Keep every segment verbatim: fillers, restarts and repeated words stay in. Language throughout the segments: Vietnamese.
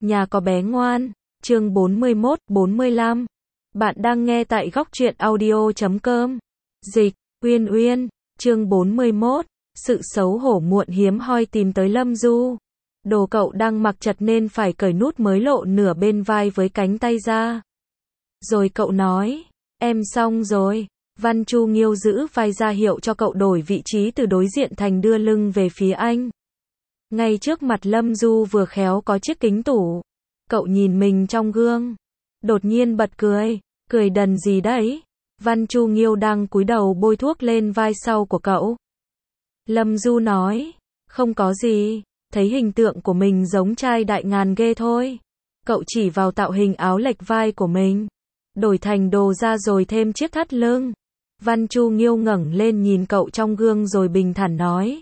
Nhà có bé ngoan, chương bốn mươi mốt, bốn mươi lăm. Bạn đang nghe tại góc truyện audio chấm com. Dịch, Uyên Uyên, chương bốn mươi mốt. Sự xấu hổ muộn hiếm hoi tìm tới Lâm Du. Đồ cậu đang mặc chật nên phải cởi nút mới lộ nửa bên vai với cánh tay ra. Rồi cậu nói, em xong rồi. Văn Chu Nghiêu giữ vai ra hiệu cho cậu đổi vị trí từ đối diện thành đưa lưng về phía anh. Ngay trước mặt Lâm Du vừa khéo có chiếc kính tủ. Cậu nhìn mình trong gương. Đột nhiên bật cười. Cười đần gì đấy? Văn Chu Nghiêu đang cúi đầu bôi thuốc lên vai sau của cậu. Lâm Du nói. Không có gì. Thấy hình tượng của mình giống trai đại ngàn ghê thôi. Cậu chỉ vào tạo hình áo lệch vai của mình. Đổi thành đồ da rồi thêm chiếc thắt lưng. Văn Chu Nghiêu ngẩng lên nhìn cậu trong gương rồi bình thản nói.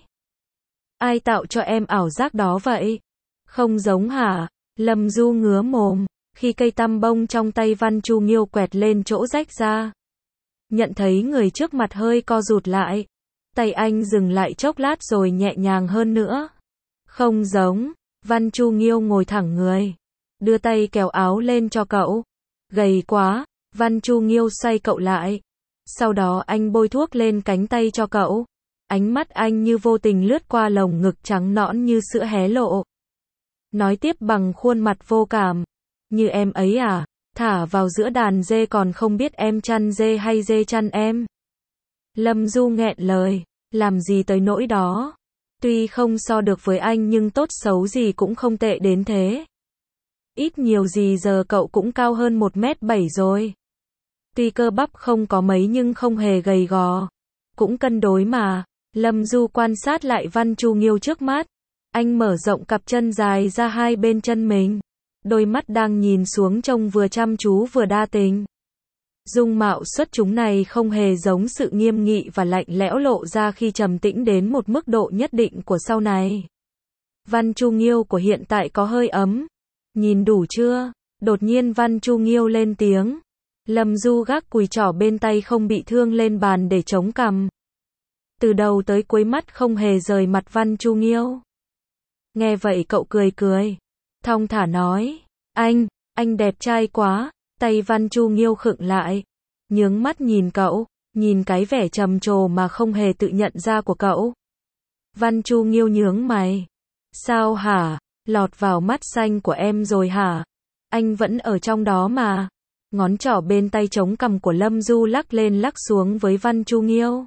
Ai tạo cho em ảo giác đó vậy? Không giống hả? Lâm Du ngứa mồm, khi cây tăm bông trong tay Văn Chu Nghiêu quẹt lên chỗ rách ra. Nhận thấy người trước mặt hơi co rụt lại. Tay anh dừng lại chốc lát rồi nhẹ nhàng hơn nữa. Không giống. Văn Chu Nghiêu ngồi thẳng người. Đưa tay kéo áo lên cho cậu. Gầy quá. Văn Chu Nghiêu xoay cậu lại. Sau đó anh bôi thuốc lên cánh tay cho cậu. Ánh mắt anh như vô tình lướt qua lồng ngực trắng nõn như sữa hé lộ. Nói tiếp bằng khuôn mặt vô cảm. Như em ấy à? Thả vào giữa đàn dê còn không biết em chăn dê hay dê chăn em. Lâm Du nghẹn lời. Làm gì tới nỗi đó. Tuy không so được với anh nhưng tốt xấu gì cũng không tệ đến thế. Ít nhiều gì giờ cậu cũng cao hơn một mét bảy rồi. Tuy cơ bắp không có mấy nhưng không hề gầy gò. Cũng cân đối mà. Lâm Du quan sát lại Văn Chu Nghiêu trước mắt. Anh mở rộng cặp chân dài ra hai bên chân mình. Đôi mắt đang nhìn xuống trông vừa chăm chú vừa đa tình. Dung mạo xuất chúng này không hề giống sự nghiêm nghị và lạnh lẽo lộ ra khi trầm tĩnh đến một mức độ nhất định của sau này. Văn Chu Nghiêu của hiện tại có hơi ấm. Nhìn đủ chưa? Đột nhiên Văn Chu Nghiêu lên tiếng. Lâm Du gác cùi trỏ bên tay không bị thương lên bàn để chống cằm. Từ đầu tới cuối mắt không hề rời mặt Văn Chu Nghiêu. Nghe vậy cậu cười cười. Thong thả nói. Anh, anh đẹp trai quá. Tay Văn Chu Nghiêu khựng lại. Nhướng mắt nhìn cậu. Nhìn cái vẻ trầm trồ mà không hề tự nhận ra của cậu. Văn Chu Nghiêu nhướng mày. Sao hả? Lọt vào mắt xanh của em rồi hả? Anh vẫn ở trong đó mà. Ngón trỏ bên tay chống cằm của Lâm Du lắc lên lắc xuống với Văn Chu Nghiêu.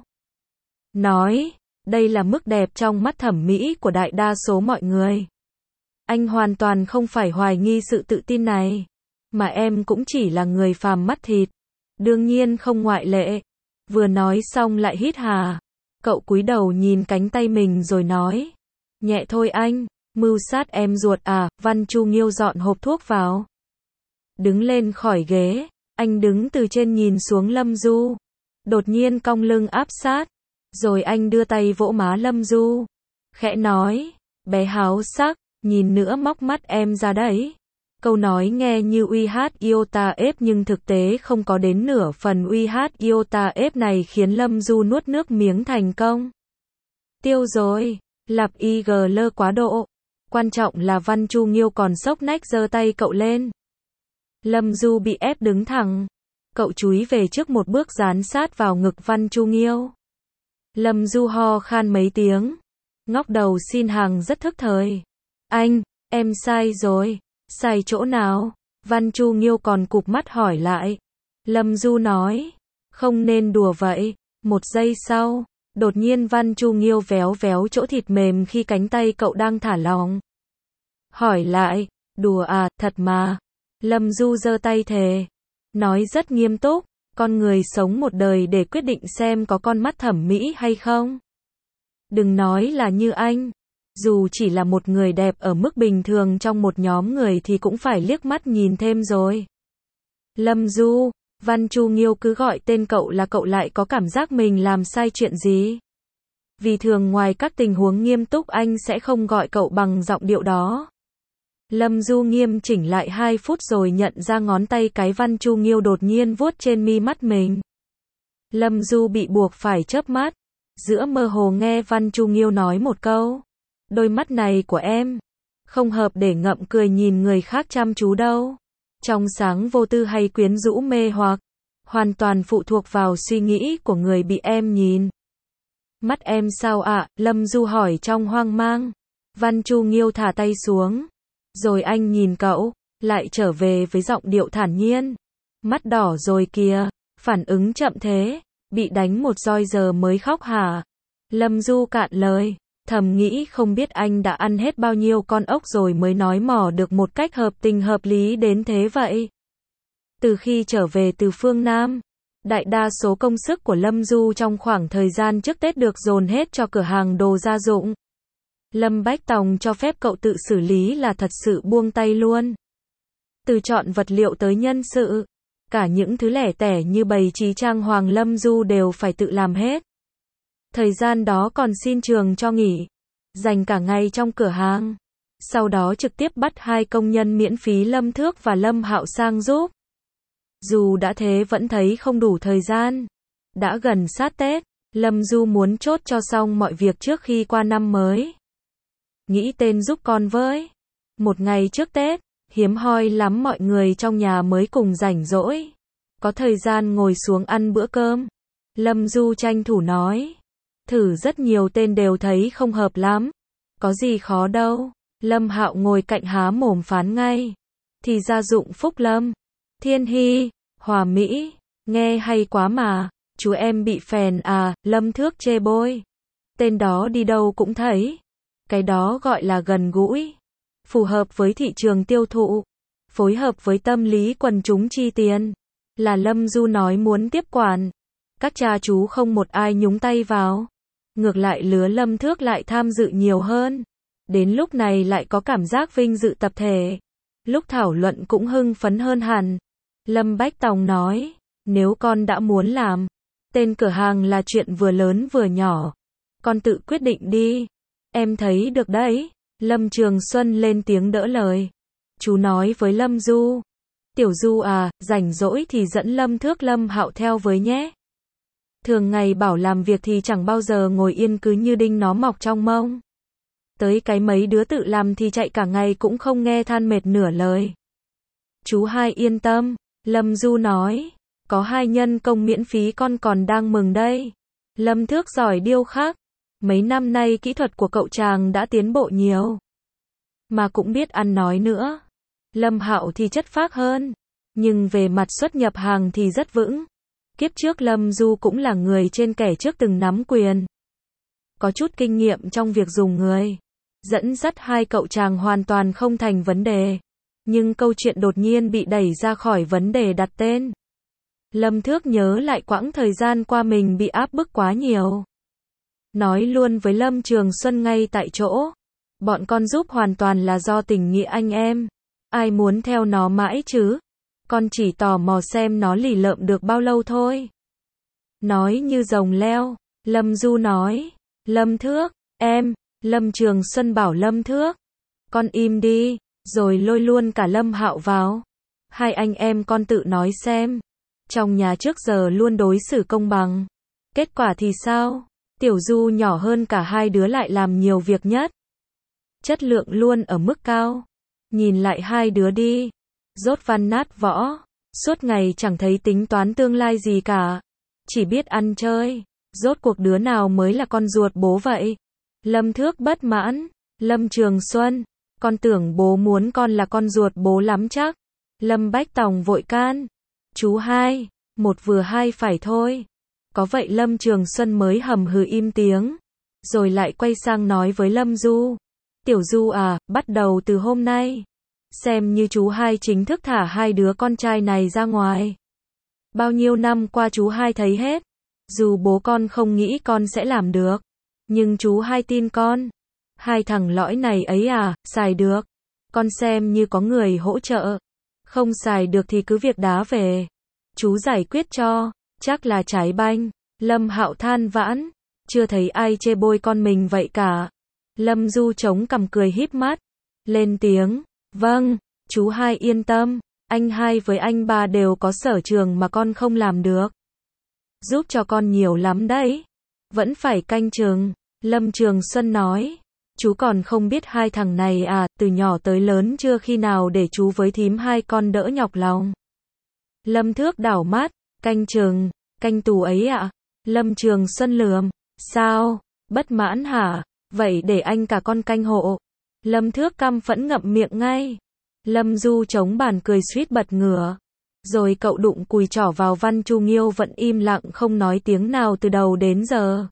Nói, đây là mức đẹp trong mắt thẩm mỹ của đại đa số mọi người. Anh hoàn toàn không phải hoài nghi sự tự tin này. Mà em cũng chỉ là người phàm mắt thịt. Đương nhiên không ngoại lệ. Vừa nói xong lại hít hà. Cậu cúi đầu nhìn cánh tay mình rồi nói. Nhẹ thôi anh, mưu sát em ruột à? Văn Chu Nghiêu dọn hộp thuốc vào. Đứng lên khỏi ghế. Anh đứng từ trên nhìn xuống Lâm Du. Đột nhiên cong lưng áp sát. Rồi anh đưa tay vỗ má Lâm Du. Khẽ nói. Bé háo sắc, nhìn nữa móc mắt em ra đấy. Câu nói nghe như uy hát iota ép nhưng thực tế không có đến nửa phần uy hát iota ép này khiến Lâm Du nuốt nước miếng thành công. Tiêu rồi. Lặp i giê lơ quá độ. Quan trọng là Văn Chu Nghiêu còn sốc nách giơ tay cậu lên. Lâm Du bị ép đứng thẳng. Cậu chúi về trước một bước dán sát vào ngực Văn Chu Nghiêu. Lâm Du ho khan mấy tiếng. Ngóc đầu xin hàng rất thức thời. Anh, em sai rồi. Sai chỗ nào? Văn Chu Nghiêu còn cụp mắt hỏi lại. Lâm Du nói. Không nên đùa vậy. Một giây sau. Đột nhiên Văn Chu Nghiêu véo véo chỗ thịt mềm khi cánh tay cậu đang thả lỏng. Hỏi lại. Đùa à, thật mà. Lâm Du giơ tay thề. Nói rất nghiêm túc. Con người sống một đời để quyết định xem có con mắt thẩm mỹ hay không. Đừng nói là như anh. Dù chỉ là một người đẹp ở mức bình thường trong một nhóm người thì cũng phải liếc mắt nhìn thêm rồi. Lâm Du, Văn Chu Nghiêu cứ gọi tên cậu là cậu lại có cảm giác mình làm sai chuyện gì. Vì thường ngoài các tình huống nghiêm túc anh sẽ không gọi cậu bằng giọng điệu đó. Lâm Du nghiêm chỉnh lại hai phút rồi nhận ra ngón tay cái Văn Chu Nghiêu đột nhiên vuốt trên mi mắt mình. Lâm Du bị buộc phải chớp mắt. Giữa mơ hồ nghe Văn Chu Nghiêu nói một câu. Đôi mắt này của em. không hợp để ngậm cười nhìn người khác chăm chú đâu. Trong sáng vô tư hay quyến rũ mê hoặc, hoàn toàn phụ thuộc vào suy nghĩ của người bị em nhìn. Mắt em sao ạ? Lâm Du hỏi trong hoang mang. Văn Chu Nghiêu thả tay xuống. Rồi anh nhìn cậu, lại trở về với giọng điệu thản nhiên. Mắt đỏ rồi kìa, phản ứng chậm thế, bị đánh một roi giờ mới khóc hả? Lâm Du cạn lời, thầm nghĩ không biết anh đã ăn hết bao nhiêu con ốc rồi mới nói mỏ được một cách hợp tình hợp lý đến thế vậy. Từ khi trở về từ phương Nam, đại đa số công sức của Lâm Du trong khoảng thời gian trước Tết được dồn hết cho cửa hàng đồ gia dụng. Lâm Bách Tòng cho phép cậu tự xử lý là thật sự buông tay luôn. Từ chọn vật liệu tới nhân sự, cả những thứ lẻ tẻ như bày trí trang hoàng Lâm Du đều phải tự làm hết. Thời gian đó còn xin trường cho nghỉ, dành cả ngày trong cửa hàng. Sau đó trực tiếp bắt hai công nhân miễn phí Lâm Thước và Lâm Hạo sang giúp. Dù đã thế vẫn thấy không đủ thời gian. Đã gần sát Tết, Lâm Du muốn chốt cho xong mọi việc trước khi qua năm mới. Nghĩ tên giúp con với. Một ngày trước Tết, hiếm hoi lắm mọi người trong nhà mới cùng rảnh rỗi. Có thời gian ngồi xuống ăn bữa cơm. Lâm Du tranh thủ nói. Thử rất nhiều tên đều thấy không hợp lắm. Có gì khó đâu. Lâm Hạo ngồi cạnh há mồm phán ngay. Thì gia dụng Phúc Lâm, Thiên Hy, Hòa Mỹ, nghe hay quá mà. Chú em bị phèn à? Lâm Thước chê bôi. Tên đó đi đâu cũng thấy. Cái đó gọi là gần gũi, phù hợp với thị trường tiêu thụ, phối hợp với tâm lý quần chúng chi tiền. Là Lâm Du nói muốn tiếp quản. Các cha chú không một ai nhúng tay vào. Ngược lại lứa Lâm Thước lại tham dự nhiều hơn. Đến lúc này lại có cảm giác vinh dự tập thể. Lúc thảo luận cũng hưng phấn hơn hẳn. Lâm Bách Tòng nói, nếu con đã muốn làm, tên cửa hàng là chuyện vừa lớn vừa nhỏ. Con tự quyết định đi. Em thấy được đấy. Lâm Trường Xuân lên tiếng đỡ lời. Chú nói với Lâm Du. Tiểu Du à, rảnh rỗi thì dẫn Lâm Thước Lâm Hạo theo với nhé. Thường ngày bảo làm việc thì chẳng bao giờ ngồi yên cứ như đinh nó mọc trong mông. Tới cái mấy đứa tự làm thì chạy cả ngày cũng không nghe than mệt nửa lời. Chú hai yên tâm, Lâm Du nói. Có hai nhân công miễn phí con còn đang mừng đây. Lâm Thước giỏi điêu khắc. Mấy năm nay kỹ thuật của cậu chàng đã tiến bộ nhiều. Mà cũng biết ăn nói nữa. Lâm Hạo thì chất phác hơn. Nhưng về mặt xuất nhập hàng thì rất vững. Kiếp trước Lâm Du cũng là người trên kẻ trước từng nắm quyền. Có chút kinh nghiệm trong việc dùng người. Dẫn dắt hai cậu chàng hoàn toàn không thành vấn đề. Nhưng câu chuyện đột nhiên bị đẩy ra khỏi vấn đề đặt tên. Lâm Thước nhớ lại quãng thời gian qua mình bị áp bức quá nhiều. Nói luôn với Lâm Trường Xuân ngay tại chỗ. Bọn con giúp hoàn toàn là do tình nghĩa anh em. Ai muốn theo nó mãi chứ? Con chỉ tò mò xem nó lì lợm được bao lâu thôi. Nói như rồng leo. Lâm Du nói. Lâm Thước, em. Lâm Trường Xuân bảo Lâm Thước. Con im đi. Rồi lôi luôn cả Lâm Hạo vào. Hai anh em con tự nói xem. Trong nhà trước giờ luôn đối xử công bằng. Kết quả thì sao? Tiểu Du nhỏ hơn cả hai đứa lại làm nhiều việc nhất. Chất lượng luôn ở mức cao. Nhìn lại hai đứa đi. Dốt văn nát võ. Suốt ngày chẳng thấy tính toán tương lai gì cả. Chỉ biết ăn chơi. Rốt cuộc đứa nào mới là con ruột bố vậy? Lâm Thước bất mãn. Lâm Trường Xuân. Con tưởng bố muốn con là con ruột bố lắm chắc. Lâm Bách Tòng vội can. Chú hai. Một vừa hai phải thôi. Có vậy Lâm Trường Xuân mới hầm hừ im tiếng. Rồi lại quay sang nói với Lâm Du. Tiểu Du à, bắt đầu từ hôm nay. Xem như chú hai chính thức thả hai đứa con trai này ra ngoài. Bao nhiêu năm qua chú hai thấy hết. Dù bố con không nghĩ con sẽ làm được. Nhưng chú hai tin con. Hai thằng lõi này ấy à, xài được. Con xem như có người hỗ trợ. Không xài được thì cứ việc đá về. Chú giải quyết cho. Chắc là trái banh. Lâm Hạo than vãn. Chưa thấy ai chê bôi con mình vậy cả. Lâm Du chống cằm cười híp mắt. Lên tiếng. Vâng, chú hai yên tâm. Anh hai với anh ba đều có sở trường mà con không làm được. Giúp cho con nhiều lắm đấy. Vẫn phải canh chừng. Lâm Trường Xuân nói. Chú còn không biết hai thằng này à, từ nhỏ tới lớn chưa khi nào để chú với thím hai con đỡ nhọc lòng. Lâm Thước đảo mắt, canh chừng, canh tù ấy ạ. À? Lâm Trường Xuân lườm, sao, bất mãn hả, vậy để anh cả con canh hộ. Lâm Thước căm phẫn ngậm miệng ngay. Lâm Du chống bàn cười suýt bật ngửa. Rồi cậu đụng cùi trỏ vào Văn Chu Nghiêu vẫn im lặng không nói tiếng nào từ đầu đến giờ.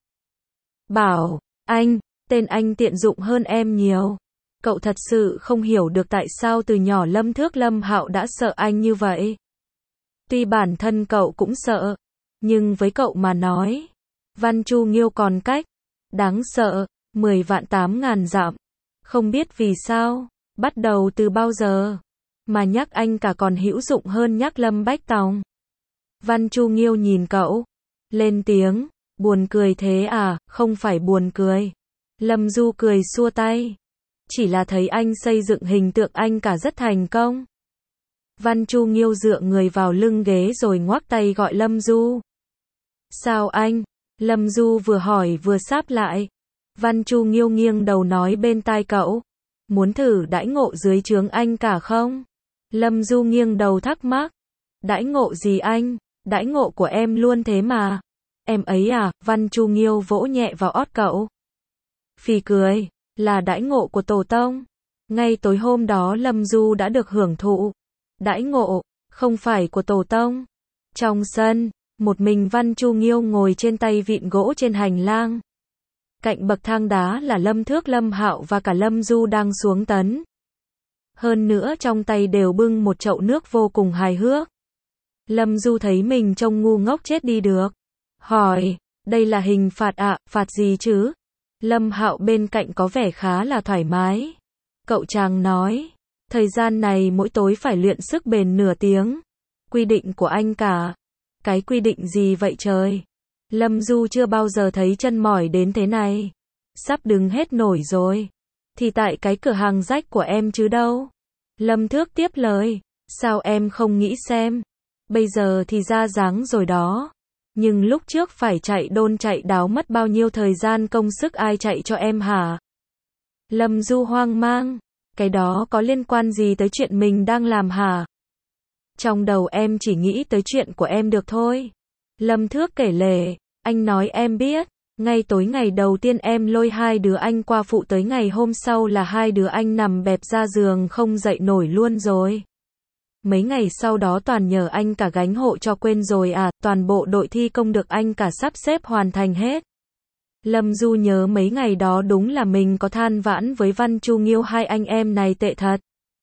Bảo, anh, tên anh tiện dụng hơn em nhiều. Cậu thật sự không hiểu được tại sao từ nhỏ Lâm Thước Lâm Hạo đã sợ anh như vậy. Tuy bản thân cậu cũng sợ, nhưng với cậu mà nói, Văn Chu Nghiêu còn cách, đáng sợ, mười vạn tám ngàn dặm. Không biết vì sao, bắt đầu từ bao giờ, mà nhắc anh cả còn hữu dụng hơn nhắc Lâm Bách Tòng. Văn Chu Nghiêu nhìn cậu, lên tiếng, buồn cười thế à, không phải buồn cười. Lâm Du cười xua tay, chỉ là thấy anh xây dựng hình tượng anh cả rất thành công. Văn Chu Nghiêu dựa người vào lưng ghế rồi ngoắc tay gọi Lâm Du. Sao anh? Lâm Du vừa hỏi vừa sáp lại. Văn Chu Nghiêu nghiêng đầu nói bên tai cậu. Muốn thử đãi ngộ dưới trướng anh cả không? Lâm Du nghiêng đầu thắc mắc. Đãi ngộ gì anh? Đãi ngộ của em luôn thế mà. Em ấy à? Văn Chu Nghiêu vỗ nhẹ vào ót cậu. Phì cười, là đãi ngộ của tổ tông. Ngay tối hôm đó Lâm Du đã được hưởng thụ. Đãi ngộ, không phải của tổ tông. Trong sân, một mình Văn Chu Nghiêu ngồi trên tay vịn gỗ trên hành lang. Cạnh bậc thang đá là Lâm Thước Lâm Hạo và cả Lâm Du đang xuống tấn. Hơn nữa trong tay đều bưng một chậu nước vô cùng hài hước. Lâm Du thấy mình trông ngu ngốc chết đi được. Hỏi, đây là hình phạt ạ, à, phạt gì chứ? Lâm Hạo bên cạnh có vẻ khá là thoải mái. Cậu chàng nói, thời gian này mỗi tối phải luyện sức bền nửa tiếng. Quy định của anh cả. Cái quy định gì vậy trời? Lâm Du chưa bao giờ thấy chân mỏi đến thế này. Sắp đứng hết nổi rồi. Thì tại cái cửa hàng rách của em chứ đâu. Lâm Thước tiếp lời. Sao em không nghĩ xem? Bây giờ thì ra dáng rồi đó. Nhưng lúc trước phải chạy đôn chạy đáo mất bao nhiêu thời gian công sức ai chạy cho em hả? Lâm Du hoang mang. Cái đó có liên quan gì tới chuyện mình đang làm hả? Trong đầu em chỉ nghĩ tới chuyện của em được thôi. Lâm Thước kể lể, anh nói em biết, ngay tối ngày đầu tiên em lôi hai đứa anh qua phụ tới ngày hôm sau là hai đứa anh nằm bẹp ra giường không dậy nổi luôn rồi. Mấy ngày sau đó toàn nhờ anh cả gánh hộ cho quên rồi à, toàn bộ đội thi công được anh cả sắp xếp hoàn thành hết. Lâm Du nhớ mấy ngày đó đúng là mình có than vãn với Văn Chu Nghiêu hai anh em này tệ thật.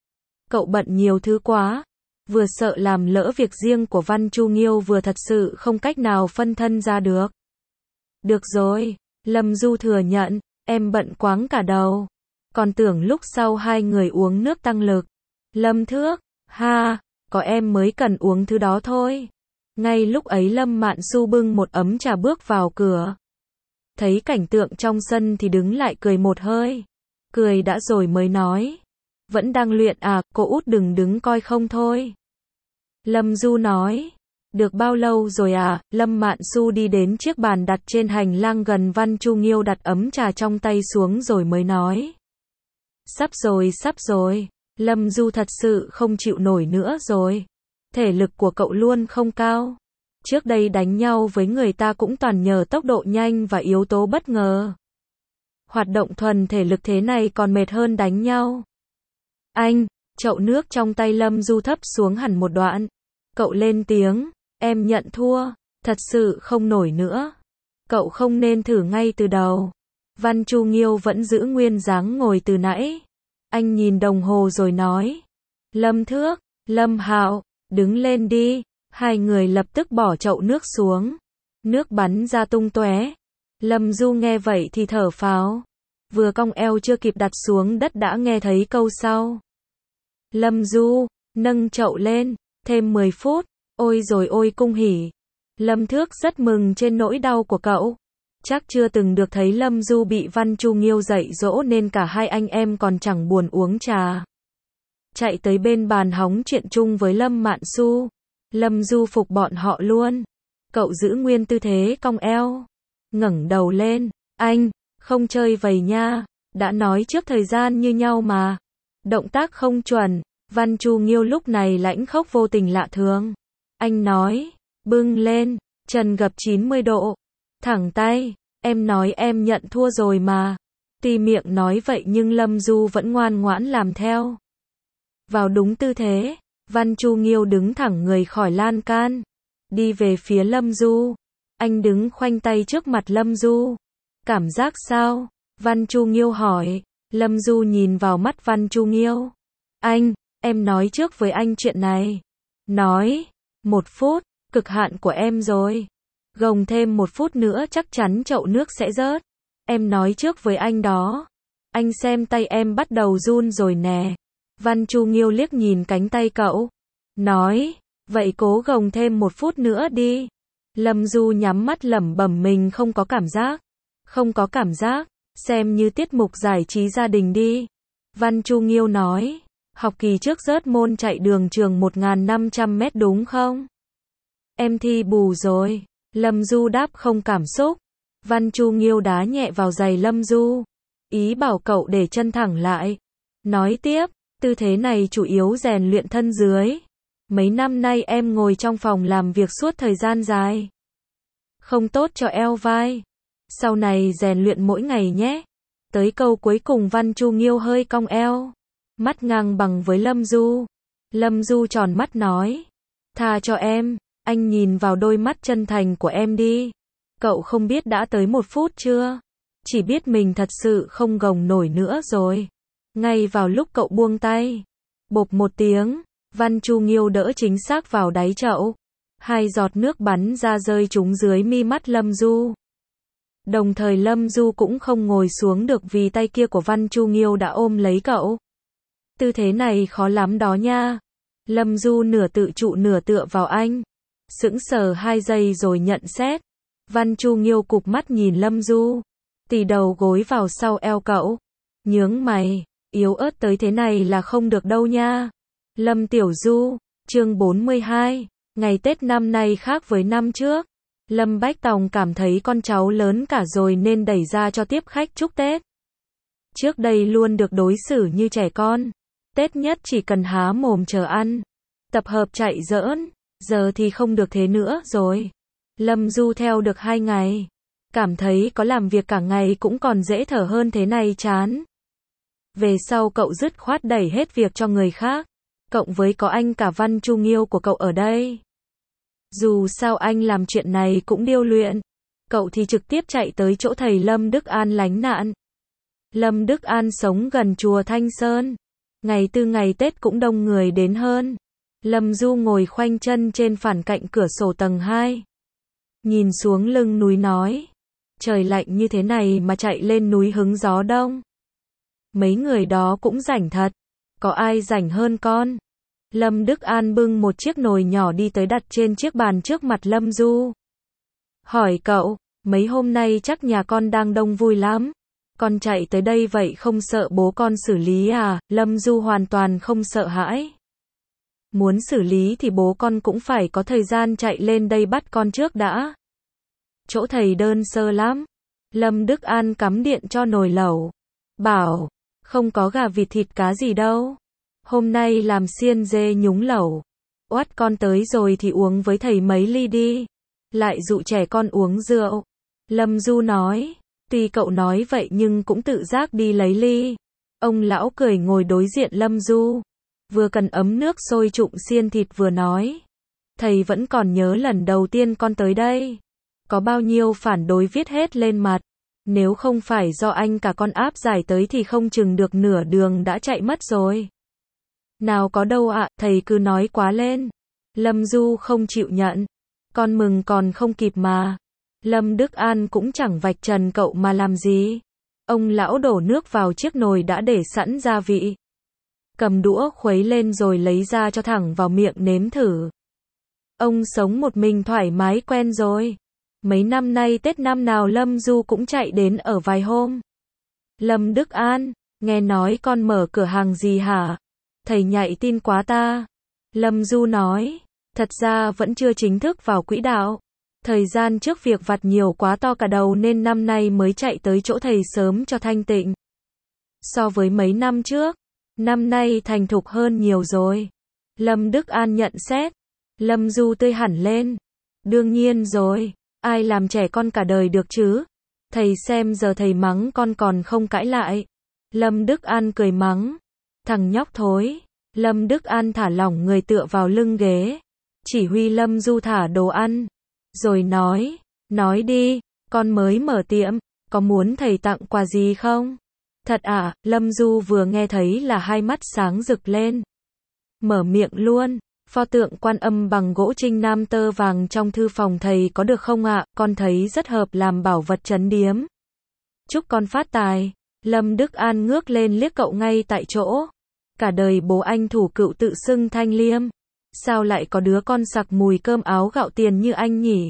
Cậu bận nhiều thứ quá. Vừa sợ làm lỡ việc riêng của Văn Chu Nghiêu vừa thật sự không cách nào phân thân ra được. Được rồi, Lâm Du thừa nhận, em bận quáng cả đầu. Còn tưởng lúc sau hai người uống nước tăng lực. Lâm Thước, ha, có em mới cần uống thứ đó thôi. Ngay lúc ấy Lâm Mạn Xu bưng một ấm trà bước vào cửa. Thấy cảnh tượng trong sân thì đứng lại cười một hơi. Cười đã rồi mới nói. Vẫn đang luyện à, cô út đừng đứng coi không thôi. Lâm Du nói. Được bao lâu rồi à? Lâm Mạn Xu đi đến chiếc bàn đặt trên hành lang gần Văn Chu Nghiêu đặt ấm trà trong tay xuống rồi mới nói. Sắp rồi, sắp rồi. Lâm Du thật sự không chịu nổi nữa rồi. Thể lực của cậu luôn không cao. Trước đây đánh nhau với người ta cũng toàn nhờ tốc độ nhanh và yếu tố bất ngờ. Hoạt động thuần thể lực thế này còn mệt hơn đánh nhau. Anh, chậu nước trong tay Lâm Du thấp xuống hẳn một đoạn. Cậu lên tiếng, em nhận thua, thật sự không nổi nữa. Cậu không nên thử ngay từ đầu. Văn Chu Nghiêu vẫn giữ nguyên dáng ngồi từ nãy. Anh nhìn đồng hồ rồi nói. Lâm Thước, Lâm Hạo, đứng lên đi. Hai người lập tức bỏ chậu nước xuống. Nước bắn ra tung tóe. Lâm Du nghe vậy thì thở phào. Vừa cong eo chưa kịp đặt xuống đất đã nghe thấy câu sau. Lâm Du, nâng chậu lên, thêm mười phút, ôi rồi ôi cung hỉ. Lâm Thước rất mừng trên nỗi đau của cậu. Chắc chưa từng được thấy Lâm Du bị Văn Chu Nghiêu dạy dỗ nên cả hai anh em còn chẳng buồn uống trà. Chạy tới bên bàn hóng chuyện chung với Lâm Mạn Xu. Lâm Du phục bọn họ luôn. Cậu giữ nguyên tư thế cong eo. Ngẩng đầu lên, anh, không chơi vầy nha. Đã nói trước thời gian như nhau mà. Động tác không chuẩn, Văn Chu Nghiêu lúc này lãnh khốc vô tình lạ thường. Anh nói, bưng lên, chân gập chín mươi độ, thẳng tay, em nói em nhận thua rồi mà. Tuy miệng nói vậy nhưng Lâm Du vẫn ngoan ngoãn làm theo. Vào đúng tư thế, Văn Chu Nghiêu đứng thẳng người khỏi lan can, đi về phía Lâm Du. Anh đứng khoanh tay trước mặt Lâm Du. Cảm giác sao? Văn Chu Nghiêu hỏi. Lâm Du nhìn vào mắt Văn Chu Nghiêu. Anh, em nói trước với anh chuyện này. Nói, một phút, cực hạn của em rồi. Gồng thêm một phút nữa chắc chắn chậu nước sẽ rớt. Em nói trước với anh đó. Anh xem tay em bắt đầu run rồi nè. Văn Chu Nghiêu liếc nhìn cánh tay cậu. Nói, vậy cố gồng thêm một phút nữa đi. Lâm Du nhắm mắt lẩm bẩm mình không có cảm giác. Không có cảm giác, xem như tiết mục giải trí gia đình đi. Văn Chu Nghiêu nói, học kỳ trước rớt môn chạy đường trường một nghìn năm trăm mét đúng không? Em thi bù rồi. Lâm Du đáp không cảm xúc. Văn Chu Nghiêu đá nhẹ vào giày Lâm Du. Ý bảo cậu để chân thẳng lại. Nói tiếp, tư thế này chủ yếu rèn luyện thân dưới. Mấy năm nay em ngồi trong phòng làm việc suốt thời gian dài. Không tốt cho eo vai. Sau này rèn luyện mỗi ngày nhé. Tới câu cuối cùng Văn Chu Nghiêu hơi cong eo. Mắt ngang bằng với Lâm Du. Lâm Du tròn mắt nói. Tha cho em, anh nhìn vào đôi mắt chân thành của em đi. Cậu không biết đã tới một phút chưa? Chỉ biết mình thật sự không gồng nổi nữa rồi. Ngay vào lúc cậu buông tay. Bộp một tiếng, Văn Chu Nghiêu đỡ chính xác vào đáy chậu. Hai giọt nước bắn ra rơi trúng dưới mi mắt Lâm Du. Đồng thời Lâm Du cũng không ngồi xuống được vì tay kia của Văn Chu Nghiêu đã ôm lấy cậu. Tư thế này khó lắm đó nha. Lâm Du nửa tự trụ nửa tựa vào anh. Sững sờ hai giây rồi nhận xét. Văn Chu Nghiêu cụp mắt nhìn Lâm Du. Tì đầu gối vào sau eo cậu. Nhướng mày, yếu ớt tới thế này là không được đâu nha. Lâm Tiểu Du, chương bốn mươi hai, ngày Tết năm nay khác với năm trước. Lâm Bách Tòng cảm thấy con cháu lớn cả rồi nên đẩy ra cho tiếp khách chúc Tết. Trước đây luôn được đối xử như trẻ con. Tết nhất chỉ cần há mồm chờ ăn. Tập hợp chạy giỡn. Giờ thì không được thế nữa rồi. Lâm Du theo được hai ngày. Cảm thấy có làm việc cả ngày cũng còn dễ thở hơn thế này chán. Về sau cậu dứt khoát đẩy hết việc cho người khác. Cộng với có anh cả Văn Chu Nghiêu của cậu ở đây. Dù sao anh làm chuyện này cũng điêu luyện. Cậu thì trực tiếp chạy tới chỗ thầy Lâm Đức An lánh nạn. Lâm Đức An sống gần chùa Thanh Sơn. Ngày tư ngày Tết cũng đông người đến hơn. Lâm Du ngồi khoanh chân trên phản cạnh cửa sổ tầng hai. Nhìn xuống lưng núi nói. Trời lạnh như thế này mà chạy lên núi hứng gió đông. Mấy người đó cũng rảnh thật. Có ai rảnh hơn con? Lâm Đức An bưng một chiếc nồi nhỏ đi tới đặt trên chiếc bàn trước mặt Lâm Du. Hỏi cậu, mấy hôm nay chắc nhà con đang đông vui lắm. Con chạy tới đây vậy không sợ bố con xử lý à? Lâm Du hoàn toàn không sợ hãi. Muốn xử lý thì bố con cũng phải có thời gian chạy lên đây bắt con trước đã. Chỗ thầy đơn sơ lắm. Lâm Đức An cắm điện cho nồi lẩu. Bảo, không có gà vịt thịt cá gì đâu. Hôm nay làm xiên dê nhúng lẩu. Oát con tới rồi thì uống với thầy mấy ly đi. Lại dụ trẻ con uống rượu. Lâm Du nói, tuy cậu nói vậy nhưng cũng tự giác đi lấy ly. Ông lão cười ngồi đối diện Lâm Du. Vừa cần ấm nước sôi trụng xiên thịt vừa nói. Thầy vẫn còn nhớ lần đầu tiên con tới đây. Có bao nhiêu phản đối viết hết lên mặt. Nếu không phải do anh cả con áp giải tới thì không chừng được nửa đường đã chạy mất rồi. Nào có đâu ạ, à, thầy cứ nói quá lên. Lâm Du không chịu nhận. Con mừng còn không kịp mà. Lâm Đức An cũng chẳng vạch trần cậu mà làm gì. Ông lão đổ nước vào chiếc nồi đã để sẵn gia vị. Cầm đũa khuấy lên rồi lấy ra cho thẳng vào miệng nếm thử. Ông sống một mình thoải mái quen rồi. Mấy năm nay Tết năm nào Lâm Du cũng chạy đến ở vài hôm. Lâm Đức An, nghe nói con mở cửa hàng gì hả? Thầy nhạy tin quá ta. Lâm Du nói, thật ra vẫn chưa chính thức vào quỹ đạo. Thời gian trước việc vặt nhiều quá to cả đầu nên năm nay mới chạy tới chỗ thầy sớm cho thanh tịnh. So với mấy năm trước, năm nay thành thục hơn nhiều rồi. Lâm Đức An nhận xét. Lâm Du tươi hẳn lên. Đương nhiên rồi, ai làm trẻ con cả đời được chứ? Thầy xem giờ thầy mắng con còn không cãi lại. Lâm Đức An cười mắng. Thằng nhóc thối. Lâm Đức An thả lỏng người tựa vào lưng ghế. Chỉ huy Lâm Du thả đồ ăn. Rồi nói, nói đi, con mới mở tiệm, có muốn thầy tặng quà gì không? Thật à, Lâm Du vừa nghe thấy là hai mắt sáng rực lên. Mở miệng luôn, pho tượng Quan Âm bằng gỗ trinh nam tơ vàng trong thư phòng thầy có được không ạ? Con thấy rất hợp làm bảo vật trấn điếm. Chúc con phát tài. Lâm Đức An ngước lên liếc cậu ngay tại chỗ. Cả đời bố anh thủ cựu tự xưng thanh liêm. Sao lại có đứa con sặc mùi cơm áo gạo tiền như anh nhỉ?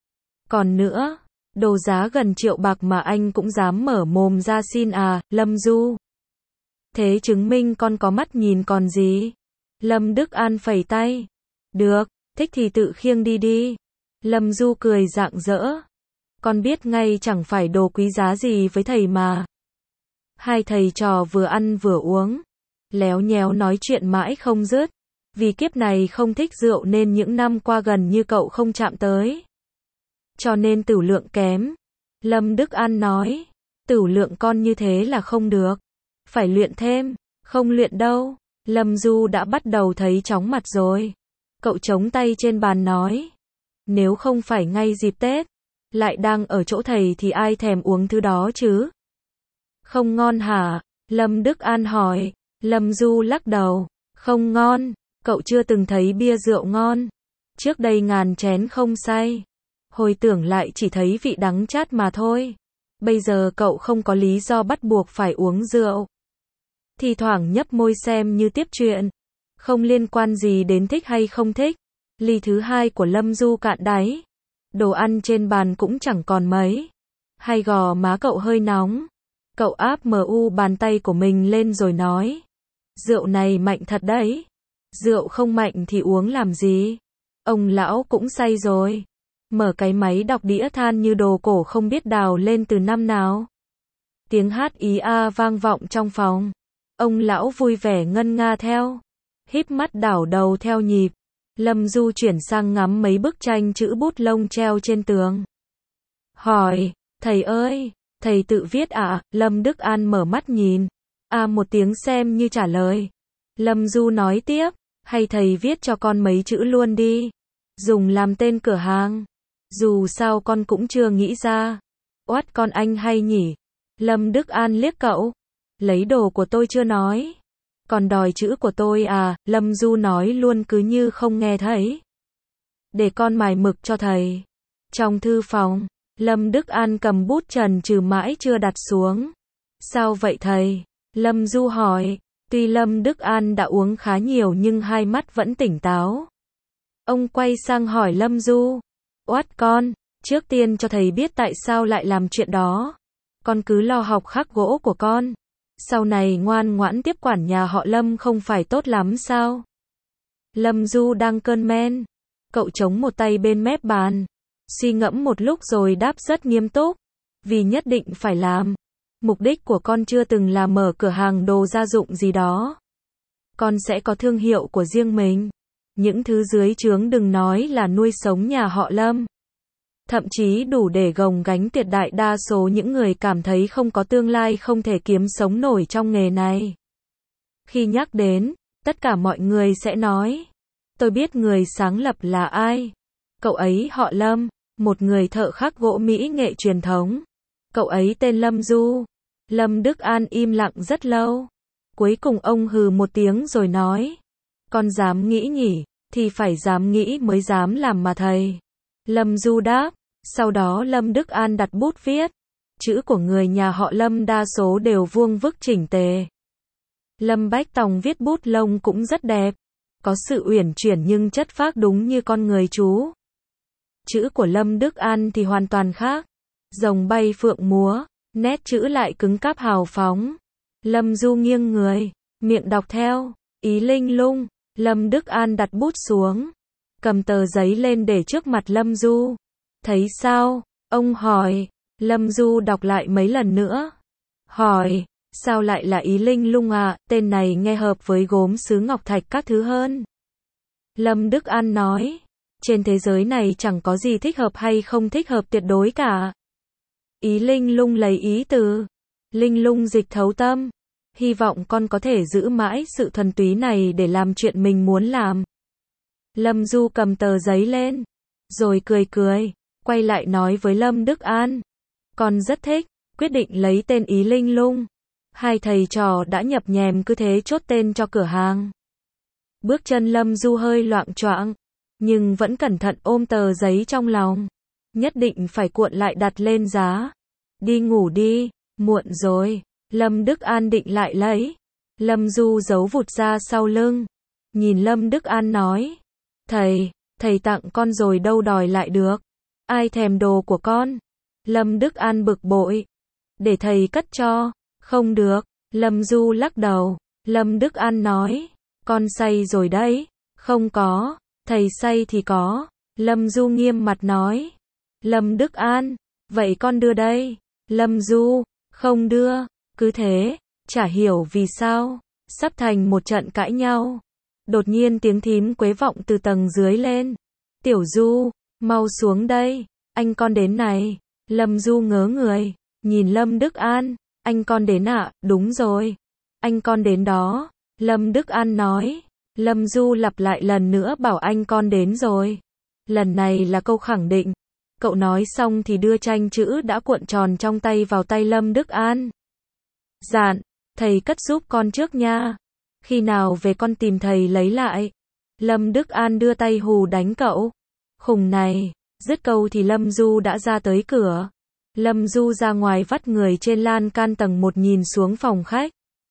Còn nữa, đồ giá gần triệu bạc mà anh cũng dám mở mồm ra xin à, Lâm Du. Thế chứng minh con có mắt nhìn còn gì? Lâm Đức An phẩy tay. Được, thích thì tự khiêng đi đi. Lâm Du cười rạng rỡ. Con biết ngay chẳng phải đồ quý giá gì với thầy mà. Hai thầy trò vừa ăn vừa uống. Léo nhéo nói chuyện mãi không dứt. Vì kiếp này không thích rượu nên những năm qua gần như cậu không chạm tới. Cho nên tửu lượng kém. Lâm Đức An nói. Tửu lượng con như thế là không được. Phải luyện thêm. Không luyện đâu. Lâm Du đã bắt đầu thấy chóng mặt rồi. Cậu chống tay trên bàn nói. Nếu không phải ngay dịp Tết, lại đang ở chỗ thầy thì ai thèm uống thứ đó chứ? Không ngon hả? Lâm Đức An hỏi. Lâm Du lắc đầu. Không ngon. Cậu chưa từng thấy bia rượu ngon. Trước đây ngàn chén không say. Hồi tưởng lại chỉ thấy vị đắng chát mà thôi. Bây giờ cậu không có lý do bắt buộc phải uống rượu. Thì thoảng nhấp môi xem như tiếp chuyện. Không liên quan gì đến thích hay không thích. Ly thứ hai của Lâm Du cạn đáy. Đồ ăn trên bàn cũng chẳng còn mấy. Hai gò má cậu hơi nóng. Cậu áp mu bàn tay của mình lên rồi nói. Rượu này mạnh thật đấy. Rượu không mạnh thì uống làm gì? Ông lão cũng say rồi. Mở cái máy đọc đĩa than như đồ cổ không biết đào lên từ năm nào. Tiếng hát ý a vang vọng trong phòng. Ông lão vui vẻ ngân nga theo. Híp mắt đảo đầu theo nhịp. Lâm Du chuyển sang ngắm mấy bức tranh chữ bút lông treo trên tường. Hỏi, thầy ơi, thầy tự viết à? Lâm Đức An mở mắt nhìn. À một tiếng xem như trả lời. Lâm Du nói tiếp, hay thầy viết cho con mấy chữ luôn đi. Dùng làm tên cửa hàng. Dù sao con cũng chưa nghĩ ra. Oát con anh hay nhỉ? Lâm Đức An liếc cậu. Lấy đồ của tôi chưa nói. Còn đòi chữ của tôi à? Lâm Du nói luôn cứ như không nghe thấy. Để con mài mực cho thầy. Trong thư phòng, Lâm Đức An cầm bút chần chừ mãi chưa đặt xuống. Sao vậy thầy? Lâm Du hỏi. Tuy Lâm Đức An đã uống khá nhiều nhưng hai mắt vẫn tỉnh táo. Ông quay sang hỏi Lâm Du. Oát con, trước tiên cho thầy biết tại sao lại làm chuyện đó. Con cứ lo học khắc gỗ của con. Sau này ngoan ngoãn tiếp quản nhà họ Lâm không phải tốt lắm sao? Lâm Du đang cơn men. Cậu chống một tay bên mép bàn. Suy ngẫm một lúc rồi đáp rất nghiêm túc. Vì nhất định phải làm. Mục đích của con chưa từng là mở cửa hàng đồ gia dụng gì đó. Con sẽ có thương hiệu của riêng mình. Những thứ dưới trướng đừng nói là nuôi sống nhà họ Lâm. Thậm chí đủ để gồng gánh tuyệt đại đa số những người cảm thấy không có tương lai không thể kiếm sống nổi trong nghề này. Khi nhắc đến, tất cả mọi người sẽ nói. Tôi biết người sáng lập là ai. Cậu ấy họ Lâm, một người thợ khắc gỗ mỹ nghệ truyền thống. Cậu ấy tên Lâm Du. Lâm Đức An im lặng rất lâu. Cuối cùng ông hừ một tiếng rồi nói. Con dám nghĩ nhỉ, thì phải dám nghĩ mới dám làm mà thầy. Lâm Du đáp. Sau đó Lâm Đức An đặt bút viết. Chữ của người nhà họ Lâm đa số đều vuông vức chỉnh tề. Lâm Bách Tòng viết bút lông cũng rất đẹp. Có sự uyển chuyển nhưng chất phác đúng như con người chú. Chữ của Lâm Đức An thì hoàn toàn khác. Rồng bay phượng múa, nét chữ lại cứng cáp hào phóng. Lâm Du nghiêng người, miệng đọc theo, ý linh lung. Lâm Đức An đặt bút xuống, cầm tờ giấy lên để trước mặt Lâm Du. Thấy sao? Ông hỏi. Lâm Du đọc lại mấy lần nữa. Hỏi, Sao lại là Ý Linh Lung à, tên này nghe hợp với gốm sứ ngọc thạch các thứ hơn. Lâm Đức An nói, trên thế giới này chẳng có gì thích hợp hay không thích hợp tuyệt đối cả. Ý Linh Lung lấy ý từ Linh Lung dịch thấu tâm. Hy vọng con có thể giữ mãi sự thuần túy này để làm chuyện mình muốn làm. Lâm Du cầm tờ giấy lên, rồi cười cười, quay lại nói với Lâm Đức An. Con rất thích, quyết định lấy tên Ý Linh Lung. Hai thầy trò đã nhập nhèm cứ thế chốt tên cho cửa hàng. Bước chân Lâm Du hơi loạng choạng, nhưng vẫn cẩn thận ôm tờ giấy trong lòng. Nhất định phải cuộn lại đặt lên giá. Đi ngủ đi, muộn rồi. Lâm Đức An định lại lấy. Lâm Du giấu vụt ra sau lưng. Nhìn Lâm Đức An nói. Thầy, thầy tặng con rồi đâu đòi lại được. Ai thèm đồ của con? Lâm Đức An bực bội. Để thầy cất cho. Không được. Lâm Du lắc đầu. Lâm Đức An nói. Con say rồi đấy. Không có. Thầy say thì có. Lâm Du nghiêm mặt nói. Lâm Đức An. Vậy con đưa đây. Lâm Du. Không đưa. Cứ thế. Chả hiểu vì sao. Sắp thành một trận cãi nhau. Đột nhiên tiếng thím Quế vọng từ tầng dưới lên. Tiểu Du. Mau xuống đây. Anh con đến này. Lâm Du ngớ người. Nhìn Lâm Đức An. Anh con đến ạ, à? Đúng rồi. Anh con đến đó. Lâm Đức An nói. Lâm Du lặp lại lần nữa bảo anh con đến rồi. Lần này là câu khẳng định. Cậu nói xong thì đưa tranh chữ đã cuộn tròn trong tay vào tay Lâm Đức An. Dạn, thầy cất giúp con trước nha. Khi nào về con tìm thầy lấy lại. Lâm Đức An đưa tay hù đánh cậu. Khùng này. Dứt câu thì Lâm Du đã ra tới cửa. Lâm Du ra ngoài vắt người trên lan can tầng một nhìn xuống phòng khách.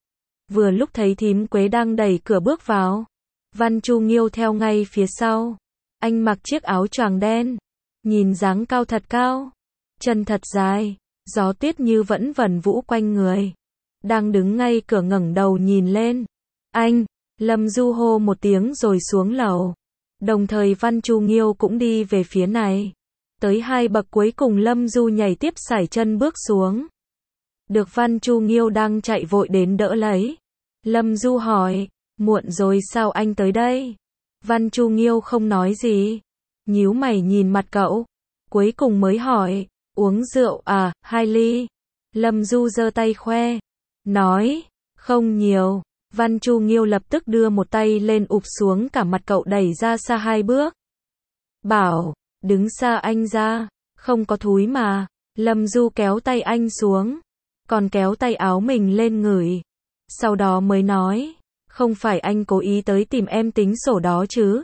Vừa lúc thấy thím Quế đang đẩy cửa bước vào. Văn Chu Nghiêu theo ngay phía sau. Anh mặc chiếc áo choàng đen. Nhìn dáng cao thật cao. Chân thật dài. Gió tuyết như vẫn vẩn vũ quanh người. Đang đứng ngay cửa ngẩng đầu nhìn lên. Anh! Lâm Du hô một tiếng rồi xuống lầu. Đồng thời Văn Chu Nghiêu cũng đi về phía này. Tới hai bậc cuối cùng Lâm Du nhảy tiếp sải chân bước xuống. Được Văn Chu Nghiêu đang chạy vội đến đỡ lấy. Lâm Du hỏi, muộn rồi sao anh tới đây? Văn Chu Nghiêu không nói gì. Nhíu mày nhìn mặt cậu. Cuối cùng mới hỏi, uống rượu à, hai ly. Lâm Du giơ tay khoe. Nói, không nhiều. Văn Chu Nghiêu lập tức đưa một tay lên ụp xuống cả mặt cậu đẩy ra xa hai bước. Bảo, đứng xa anh ra, không có thúi mà. Lâm Du kéo tay anh xuống, còn kéo tay áo mình lên ngửi. Sau đó mới nói, không phải anh cố ý tới tìm em tính sổ đó chứ.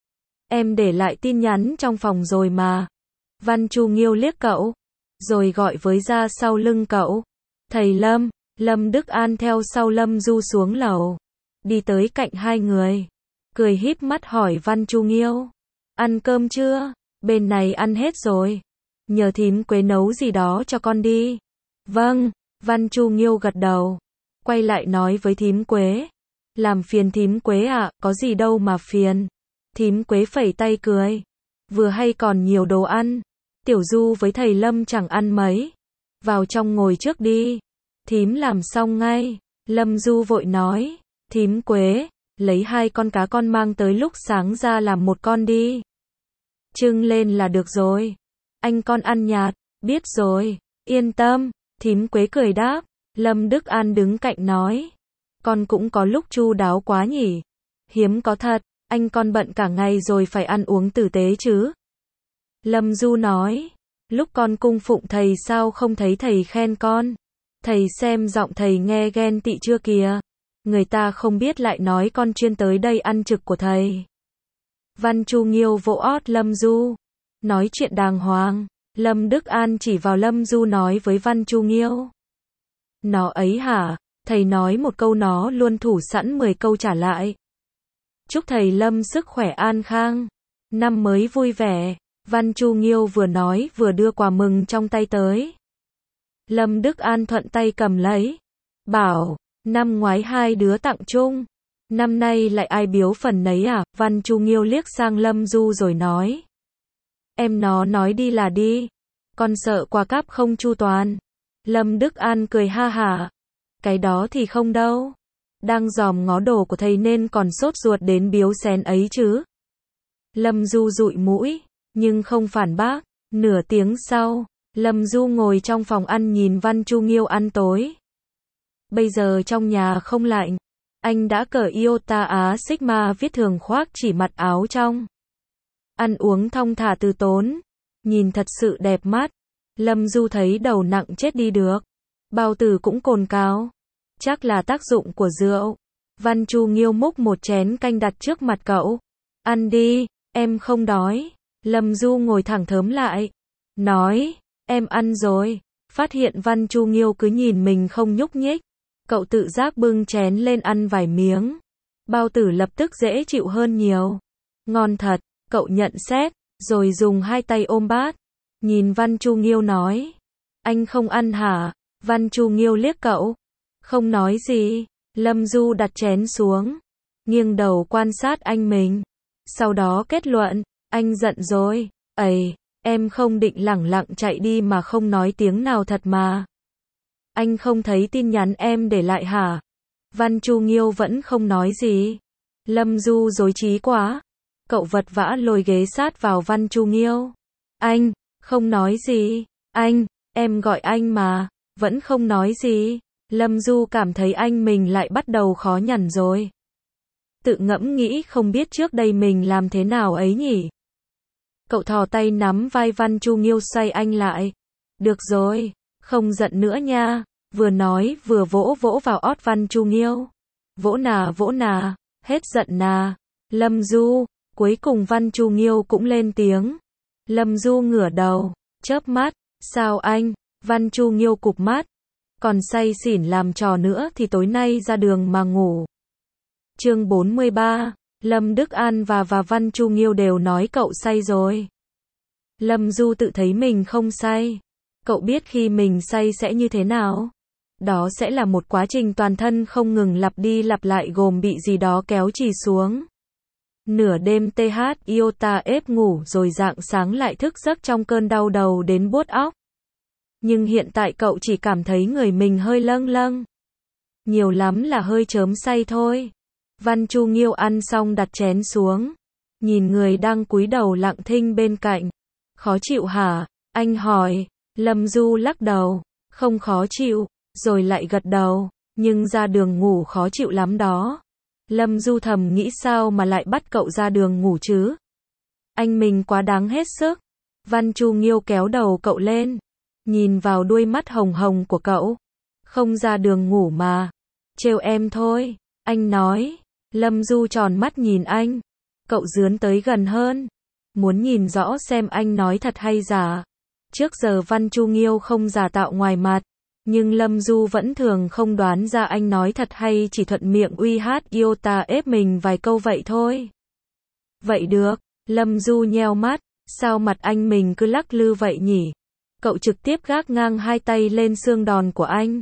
Em để lại tin nhắn trong phòng rồi mà. Văn Chu Nghiêu liếc cậu, rồi gọi với ra sau lưng cậu. Thầy Lâm, Lâm Đức An theo sau Lâm Du xuống lầu. Đi tới cạnh hai người. Cười híp mắt hỏi Văn Chu Nghiêu. Ăn cơm chưa? Bên này ăn hết rồi. Nhờ thím Quế nấu gì đó cho con đi. Vâng, Văn Chu Nghiêu gật đầu. Quay lại nói với thím Quế. Làm phiền thím Quế ạ, à, có gì đâu mà phiền. Thím Quế phẩy tay cười. Vừa hay còn nhiều đồ ăn. Tiểu Du với thầy Lâm chẳng ăn mấy. Vào trong ngồi trước đi. Thím làm xong ngay. Lâm Du vội nói. Thím Quế, lấy hai con cá con mang tới lúc sáng ra làm một con đi. Trưng lên là được rồi. Anh con ăn nhạt. Biết rồi, yên tâm. Thím Quế cười đáp. Lâm Đức An đứng cạnh nói. Con cũng có lúc chu đáo quá nhỉ. Hiếm có thật, anh con bận cả ngày rồi phải ăn uống tử tế chứ. Lâm Du nói. Lúc con cung phụng thầy sao không thấy thầy khen con. Thầy xem giọng thầy nghe ghen tị chưa kìa. Người ta không biết lại nói con chuyên tới đây ăn trực của thầy. Văn Chu Nghiêu vỗ ót Lâm Du. Nói chuyện đàng hoàng. Lâm Đức An chỉ vào Lâm Du nói với Văn Chu Nghiêu. Nó ấy hả? Thầy nói một câu nó luôn thủ sẵn mười câu trả lại. Chúc thầy Lâm sức khỏe an khang. Năm mới vui vẻ. Văn Chu Nghiêu vừa nói vừa đưa quà mừng trong tay tới. Lâm Đức An thuận tay cầm lấy. Bảo, năm ngoái hai đứa tặng chung. Năm nay lại ai biếu phần nấy à? Văn Chu Nghiêu liếc sang Lâm Du rồi nói. Em nó nói đi là đi. Con sợ quà cáp không chu toàn. Lâm Đức An cười ha hả. Cái đó thì không đâu. Đang dòm ngó đồ của thầy nên còn sốt ruột đến biếu xén ấy chứ. Lâm Du dụi mũi, nhưng không phản bác. Nửa tiếng sau, Lâm Du ngồi trong phòng ăn nhìn Văn Chu Nghiêu ăn tối. Bây giờ trong nhà không lạnh. Anh đã cởi Iota Á Sigma viết thường khoác chỉ mặc áo trong. Ăn uống thong thả từ tốn. Nhìn thật sự đẹp mắt. Lâm Du thấy đầu nặng chết đi được. Bao tử cũng cồn cào. Chắc là tác dụng của rượu. Văn Chu Nghiêu múc một chén canh đặt trước mặt cậu. Ăn đi, em không đói. Lâm Du ngồi thẳng thớm lại. Nói, em ăn rồi. Phát hiện Văn Chu Nghiêu cứ nhìn mình không nhúc nhích. Cậu tự giác bưng chén lên ăn vài miếng. Bao tử lập tức dễ chịu hơn nhiều. Ngon thật, cậu nhận xét, rồi dùng hai tay ôm bát. Nhìn Văn Chu Nghiêu nói. Anh không ăn hả? Văn Chu Nghiêu liếc cậu. Không nói gì. Lâm Du đặt chén xuống. Nghiêng đầu quan sát anh mình. Sau đó kết luận. Anh giận rồi. Ây, em không định lẳng lặng chạy đi mà không nói tiếng nào thật mà. Anh không thấy tin nhắn em để lại hả? Văn Chu Nghiêu vẫn không nói gì. Lâm Du rối trí quá. Cậu vật vã lôi ghế sát vào Văn Chu Nghiêu. Anh, không nói gì. Anh, em gọi anh mà. Vẫn không nói gì. Lâm Du cảm thấy anh mình lại bắt đầu khó nhằn rồi. Tự ngẫm nghĩ không biết trước đây mình làm thế nào ấy nhỉ. Cậu thò tay nắm vai Văn Chu Nghiêu xoay anh lại. Được rồi, không giận nữa nha. Vừa nói vừa vỗ vỗ vào ót Văn Chu Nghiêu. Vỗ nà vỗ nà, hết giận nà. Lâm Du, cuối cùng Văn Chu Nghiêu cũng lên tiếng. Lâm Du ngửa đầu, chớp mắt. Sao anh? Văn Chu Nghiêu cụp mắt. Còn say xỉn làm trò nữa thì tối nay ra đường mà ngủ. Chương bốn mươi ba, Lâm Đức An và và Văn Chu Nghiêu đều nói cậu say rồi. Lâm Du tự thấy mình không say. Cậu biết khi mình say sẽ như thế nào? Đó sẽ là một quá trình toàn thân không ngừng lặp đi lặp lại gồm bị gì đó kéo chì xuống. Nửa đêm tê hát iota ép ngủ rồi rạng sáng lại thức giấc trong cơn đau đầu đến buốt óc. Nhưng hiện tại cậu chỉ cảm thấy người mình hơi lâng lâng. Nhiều lắm là hơi chớm say thôi. Văn Chu Nghiêu ăn xong đặt chén xuống. Nhìn người đang cúi đầu lặng thinh bên cạnh. Khó chịu hả? Anh hỏi. Lâm Du lắc đầu. Không khó chịu. Rồi lại gật đầu. Nhưng ra đường ngủ khó chịu lắm đó. Lâm Du thầm nghĩ sao mà lại bắt cậu ra đường ngủ chứ? Anh mình quá đáng hết sức. Văn Chu Nghiêu kéo đầu cậu lên. Nhìn vào đuôi mắt hồng hồng của cậu. Không ra đường ngủ mà. Trêu em thôi. Anh nói. Lâm Du tròn mắt nhìn anh. Cậu dướn tới gần hơn. Muốn nhìn rõ xem anh nói thật hay giả. Trước giờ Văn Chu Nghiêu không giả tạo ngoài mặt. Nhưng Lâm Du vẫn thường không đoán ra anh nói thật hay chỉ thuận miệng uy hát iota ép mình vài câu vậy thôi. Vậy được. Lâm Du nheo mắt. Sao mặt anh mình cứ lắc lư vậy nhỉ? Cậu trực tiếp gác ngang hai tay lên xương đòn của anh.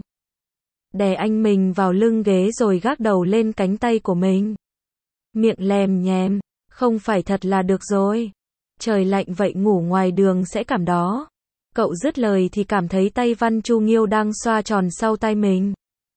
Đè anh mình vào lưng ghế rồi gác đầu lên cánh tay của mình. Miệng lèm nhèm. Không phải thật là được rồi. Trời lạnh vậy ngủ ngoài đường sẽ cảm đó. Cậu dứt lời thì cảm thấy tay Văn Chu Nghiêu đang xoa tròn sau tay mình.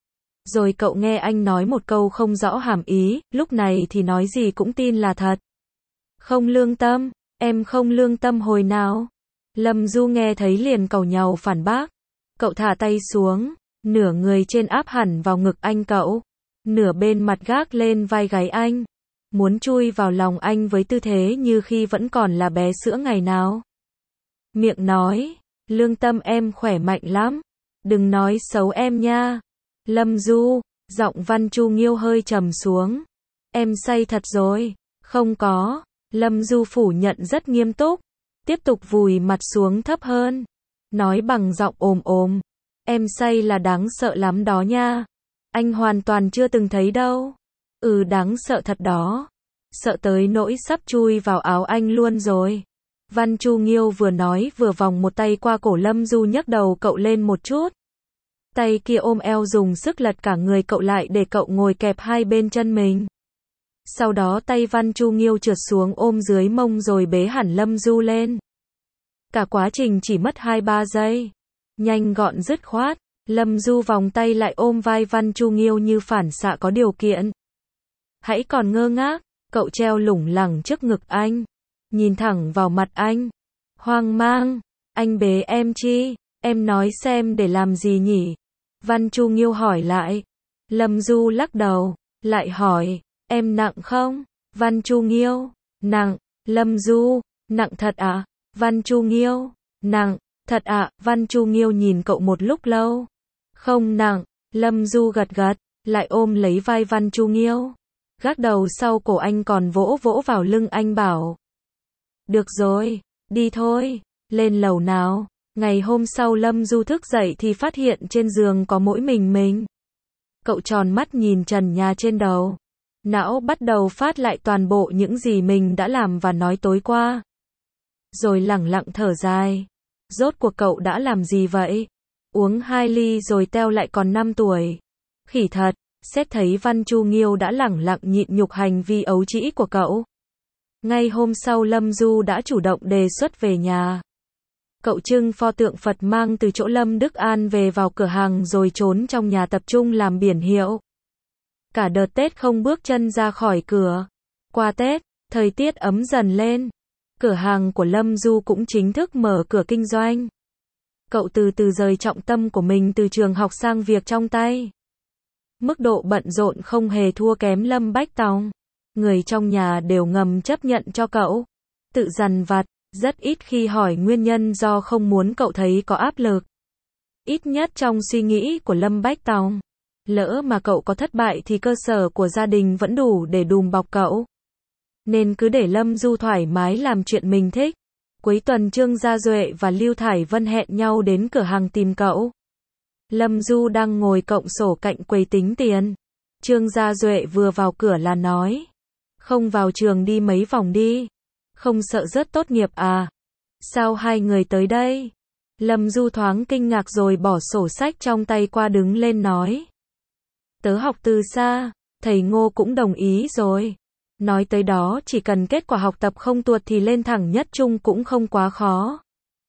Rồi cậu nghe anh nói một câu không rõ hàm ý, lúc này thì nói gì cũng tin là thật. Không lương tâm, em không lương tâm hồi nào. Lâm Du nghe thấy liền càu nhàu phản bác. Cậu thả tay xuống, nửa người trên áp hẳn vào ngực anh cậu. Nửa bên mặt gác lên vai gáy anh. Muốn chui vào lòng anh với tư thế như khi vẫn còn là bé sữa ngày nào. Miệng nói, lương tâm em khỏe mạnh lắm. Đừng nói xấu em nha. Lâm Du, giọng Văn Chu Nghiêu hơi trầm xuống. Em say thật rồi. Không có. Lâm Du phủ nhận rất nghiêm túc. Tiếp tục vùi mặt xuống thấp hơn. Nói bằng giọng ồm ồm. Em say là đáng sợ lắm đó nha. Anh hoàn toàn chưa từng thấy đâu. Ừ đáng sợ thật đó. Sợ tới nỗi sắp chui vào áo anh luôn rồi. Văn Chu Nghiêu vừa nói vừa vòng một tay qua cổ Lâm Du nhấc đầu cậu lên một chút. Tay kia ôm eo dùng sức lật cả người cậu lại để cậu ngồi kẹp hai bên chân mình. Sau đó tay Văn Chu Nghiêu trượt xuống ôm dưới mông rồi bế hẳn Lâm Du lên. Cả quá trình chỉ mất hai ba giây. Nhanh gọn dứt khoát. Lâm Du vòng tay lại ôm vai Văn Chu Nghiêu như phản xạ có điều kiện. Hãy còn ngơ ngác, cậu treo lủng lẳng trước ngực anh. Nhìn thẳng vào mặt anh. Hoang mang, anh bế em chi? Em nói xem để làm gì nhỉ? Văn Chu Nghiêu hỏi lại. Lâm Du lắc đầu, lại hỏi, em nặng không? Văn Chu Nghiêu, nặng. Lâm Du, nặng thật ạ? Văn Chu Nghiêu, nặng, thật ạ? Văn Chu Nghiêu nhìn cậu một lúc lâu. Không nặng. Lâm Du gật gật, lại ôm lấy vai Văn Chu Nghiêu. Gác đầu sau cổ anh còn vỗ vỗ vào lưng anh bảo. Được rồi, đi thôi, lên lầu nào. Ngày hôm sau Lâm Du thức dậy thì phát hiện trên giường có mỗi mình mình. Cậu tròn mắt nhìn trần nhà trên đầu. Não bắt đầu phát lại toàn bộ những gì mình đã làm và nói tối qua. Rồi lẳng lặng thở dài. Rốt cuộc cậu đã làm gì vậy? Uống hai ly rồi teo lại còn năm tuổi. Khỉ thật, xét thấy Văn Chu Nghiêu đã lẳng lặng nhịn nhục hành vi ấu trĩ của cậu. Ngay hôm sau Lâm Du đã chủ động đề xuất về nhà. Cậu trưng pho tượng Phật mang từ chỗ Lâm Đức An về vào cửa hàng rồi trốn trong nhà tập trung làm biển hiệu. Cả đợt Tết không bước chân ra khỏi cửa. Qua Tết, thời tiết ấm dần lên. Cửa hàng của Lâm Du cũng chính thức mở cửa kinh doanh. Cậu từ từ rời trọng tâm của mình từ trường học sang việc trong tay. Mức độ bận rộn không hề thua kém Lâm Bách Tòng. Người trong nhà đều ngầm chấp nhận cho cậu. Tự dằn vặt, rất ít khi hỏi nguyên nhân do không muốn cậu thấy có áp lực. Ít nhất trong suy nghĩ của Lâm Bách Tòng. Lỡ mà cậu có thất bại thì cơ sở của gia đình vẫn đủ để đùm bọc cậu. Nên cứ để Lâm Du thoải mái làm chuyện mình thích. Cuối tuần Trương Gia Duệ và Lưu Thải Vân hẹn nhau đến cửa hàng tìm cậu. Lâm Du đang ngồi cộm sổ cạnh quầy tính tiền. Trương Gia Duệ vừa vào cửa là nói. Không vào trường đi mấy vòng đi. Không sợ rớt tốt nghiệp à? Sao hai người tới đây? Lâm Du thoáng kinh ngạc rồi bỏ sổ sách trong tay qua đứng lên nói. Tớ học từ xa, thầy Ngô cũng đồng ý rồi. Nói tới đó chỉ cần kết quả học tập không tuột thì lên thẳng nhất trung cũng không quá khó.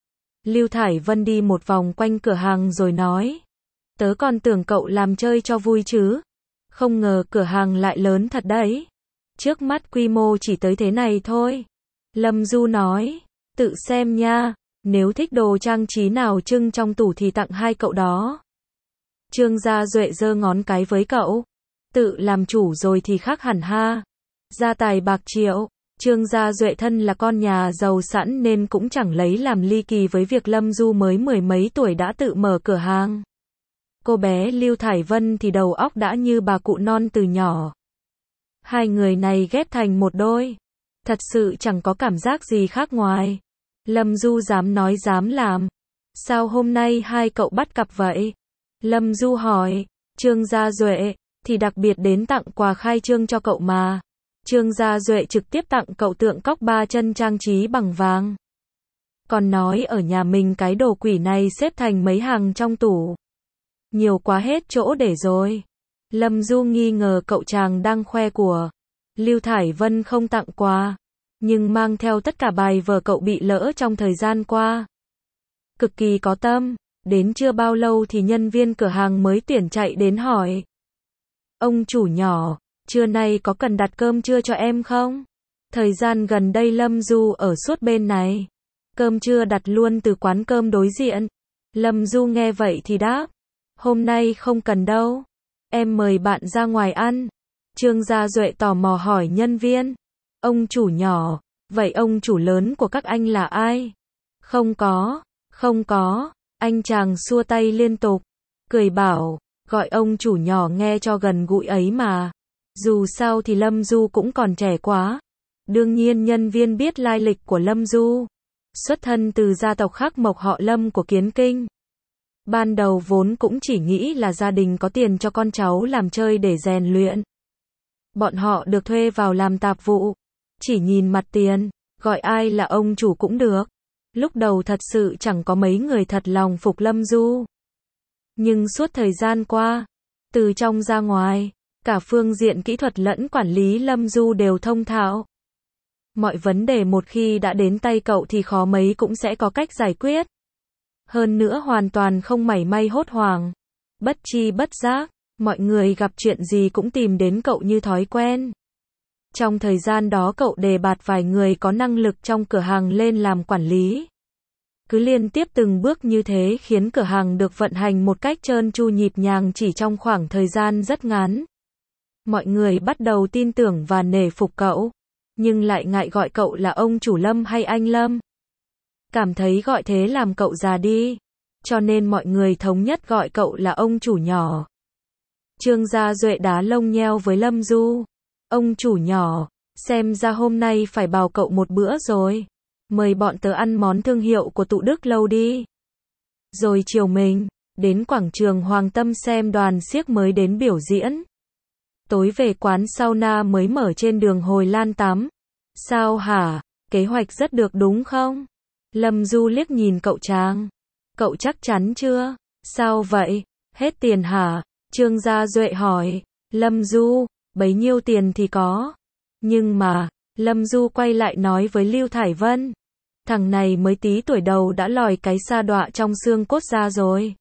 Lưu Thải Vân đi một vòng quanh cửa hàng rồi nói. Tớ còn tưởng cậu làm chơi cho vui chứ. Không ngờ cửa hàng lại lớn thật đấy. Trước mắt quy mô chỉ tới thế này thôi. Lâm Du nói. Tự xem nha. Nếu thích đồ trang trí nào trưng trong tủ thì tặng hai cậu đó. Trương Gia Duệ giơ ngón cái với cậu. Tự làm chủ rồi thì khác hẳn ha. Gia tài bạc triệu. Trương Gia Duệ thân là con nhà giàu sẵn nên cũng chẳng lấy làm ly kỳ với việc Lâm Du mới mười mấy tuổi đã tự mở cửa hàng. Cô bé Lưu Thải Vân thì đầu óc đã như bà cụ non từ nhỏ. Hai người này ghép thành một đôi. Thật sự chẳng có cảm giác gì khác ngoài. Lâm Du dám nói dám làm. Sao hôm nay hai cậu bắt cặp vậy? Lâm Du hỏi. Trương Gia Duệ thì đặc biệt đến tặng quà khai trương cho cậu mà. Trương Gia Duệ trực tiếp tặng cậu tượng cóc ba chân trang trí bằng vàng. Còn nói ở nhà mình cái đồ quỷ này xếp thành mấy hàng trong tủ. Nhiều quá hết chỗ để rồi. Lâm Du nghi ngờ cậu chàng đang khoe của. Lưu Thải Vân không tặng quà, nhưng mang theo tất cả bài vở cậu bị lỡ trong thời gian qua. Cực kỳ có tâm. Đến chưa bao lâu thì nhân viên cửa hàng mới tuyển chạy đến hỏi. Ông chủ nhỏ, trưa nay có cần đặt cơm trưa cho em không? Thời gian gần đây Lâm Du ở suốt bên này. Cơm trưa đặt luôn từ quán cơm đối diện. Lâm Du nghe vậy thì đáp. Hôm nay không cần đâu. Em mời bạn ra ngoài ăn. Trương Gia Duệ tò mò hỏi nhân viên. Ông chủ nhỏ, vậy ông chủ lớn của các anh là ai? Không có, không có. Anh chàng xua tay liên tục. Cười bảo, gọi ông chủ nhỏ nghe cho gần gũi ấy mà. Dù sao thì Lâm Du cũng còn trẻ quá. Đương nhiên nhân viên biết lai lịch của Lâm Du. Xuất thân từ gia tộc khắc mộc họ Lâm của Kiến Kinh. Ban đầu vốn cũng chỉ nghĩ là gia đình có tiền cho con cháu làm chơi để rèn luyện. Bọn họ được thuê vào làm tạp vụ. Chỉ nhìn mặt tiền, gọi ai là ông chủ cũng được. Lúc đầu thật sự chẳng có mấy người thật lòng phục Lâm Du. Nhưng suốt thời gian qua, từ trong ra ngoài, cả phương diện kỹ thuật lẫn quản lý Lâm Du đều thông thạo. Mọi vấn đề một khi đã đến tay cậu thì khó mấy cũng sẽ có cách giải quyết. Hơn nữa hoàn toàn không mảy may hốt hoảng. Bất chi bất giác, mọi người gặp chuyện gì cũng tìm đến cậu như thói quen. Trong thời gian đó cậu đề bạt vài người có năng lực trong cửa hàng lên làm quản lý. Cứ liên tiếp từng bước như thế khiến cửa hàng được vận hành một cách trơn tru nhịp nhàng chỉ trong khoảng thời gian rất ngắn. Mọi người bắt đầu tin tưởng và nể phục cậu, nhưng lại ngại gọi cậu là ông chủ Lâm hay anh Lâm. Cảm thấy gọi thế làm cậu già đi, cho nên mọi người thống nhất gọi cậu là ông chủ nhỏ. Trương Gia Duệ đá lông nheo với Lâm Du. Ông chủ nhỏ, xem ra hôm nay phải bào cậu một bữa rồi. Mời bọn tớ ăn món thương hiệu của tụ Đức Lâu đi. Rồi chiều mình, đến quảng trường Hoàng Tâm xem đoàn xiếc mới đến biểu diễn. Tối về quán sauna mới mở trên đường Hồi Lan tắm. Sao hả? Kế hoạch rất được đúng không? Lâm Du liếc nhìn cậu chàng. Cậu chắc chắn chưa? Sao vậy? Hết tiền hả? Trương Gia Duệ hỏi. Lâm Du, bấy nhiêu tiền thì có. Nhưng mà, Lâm Du quay lại nói với Lưu Thải Vân. Thằng này mới tí tuổi đầu đã lòi cái sa đọa trong xương cốt ra rồi.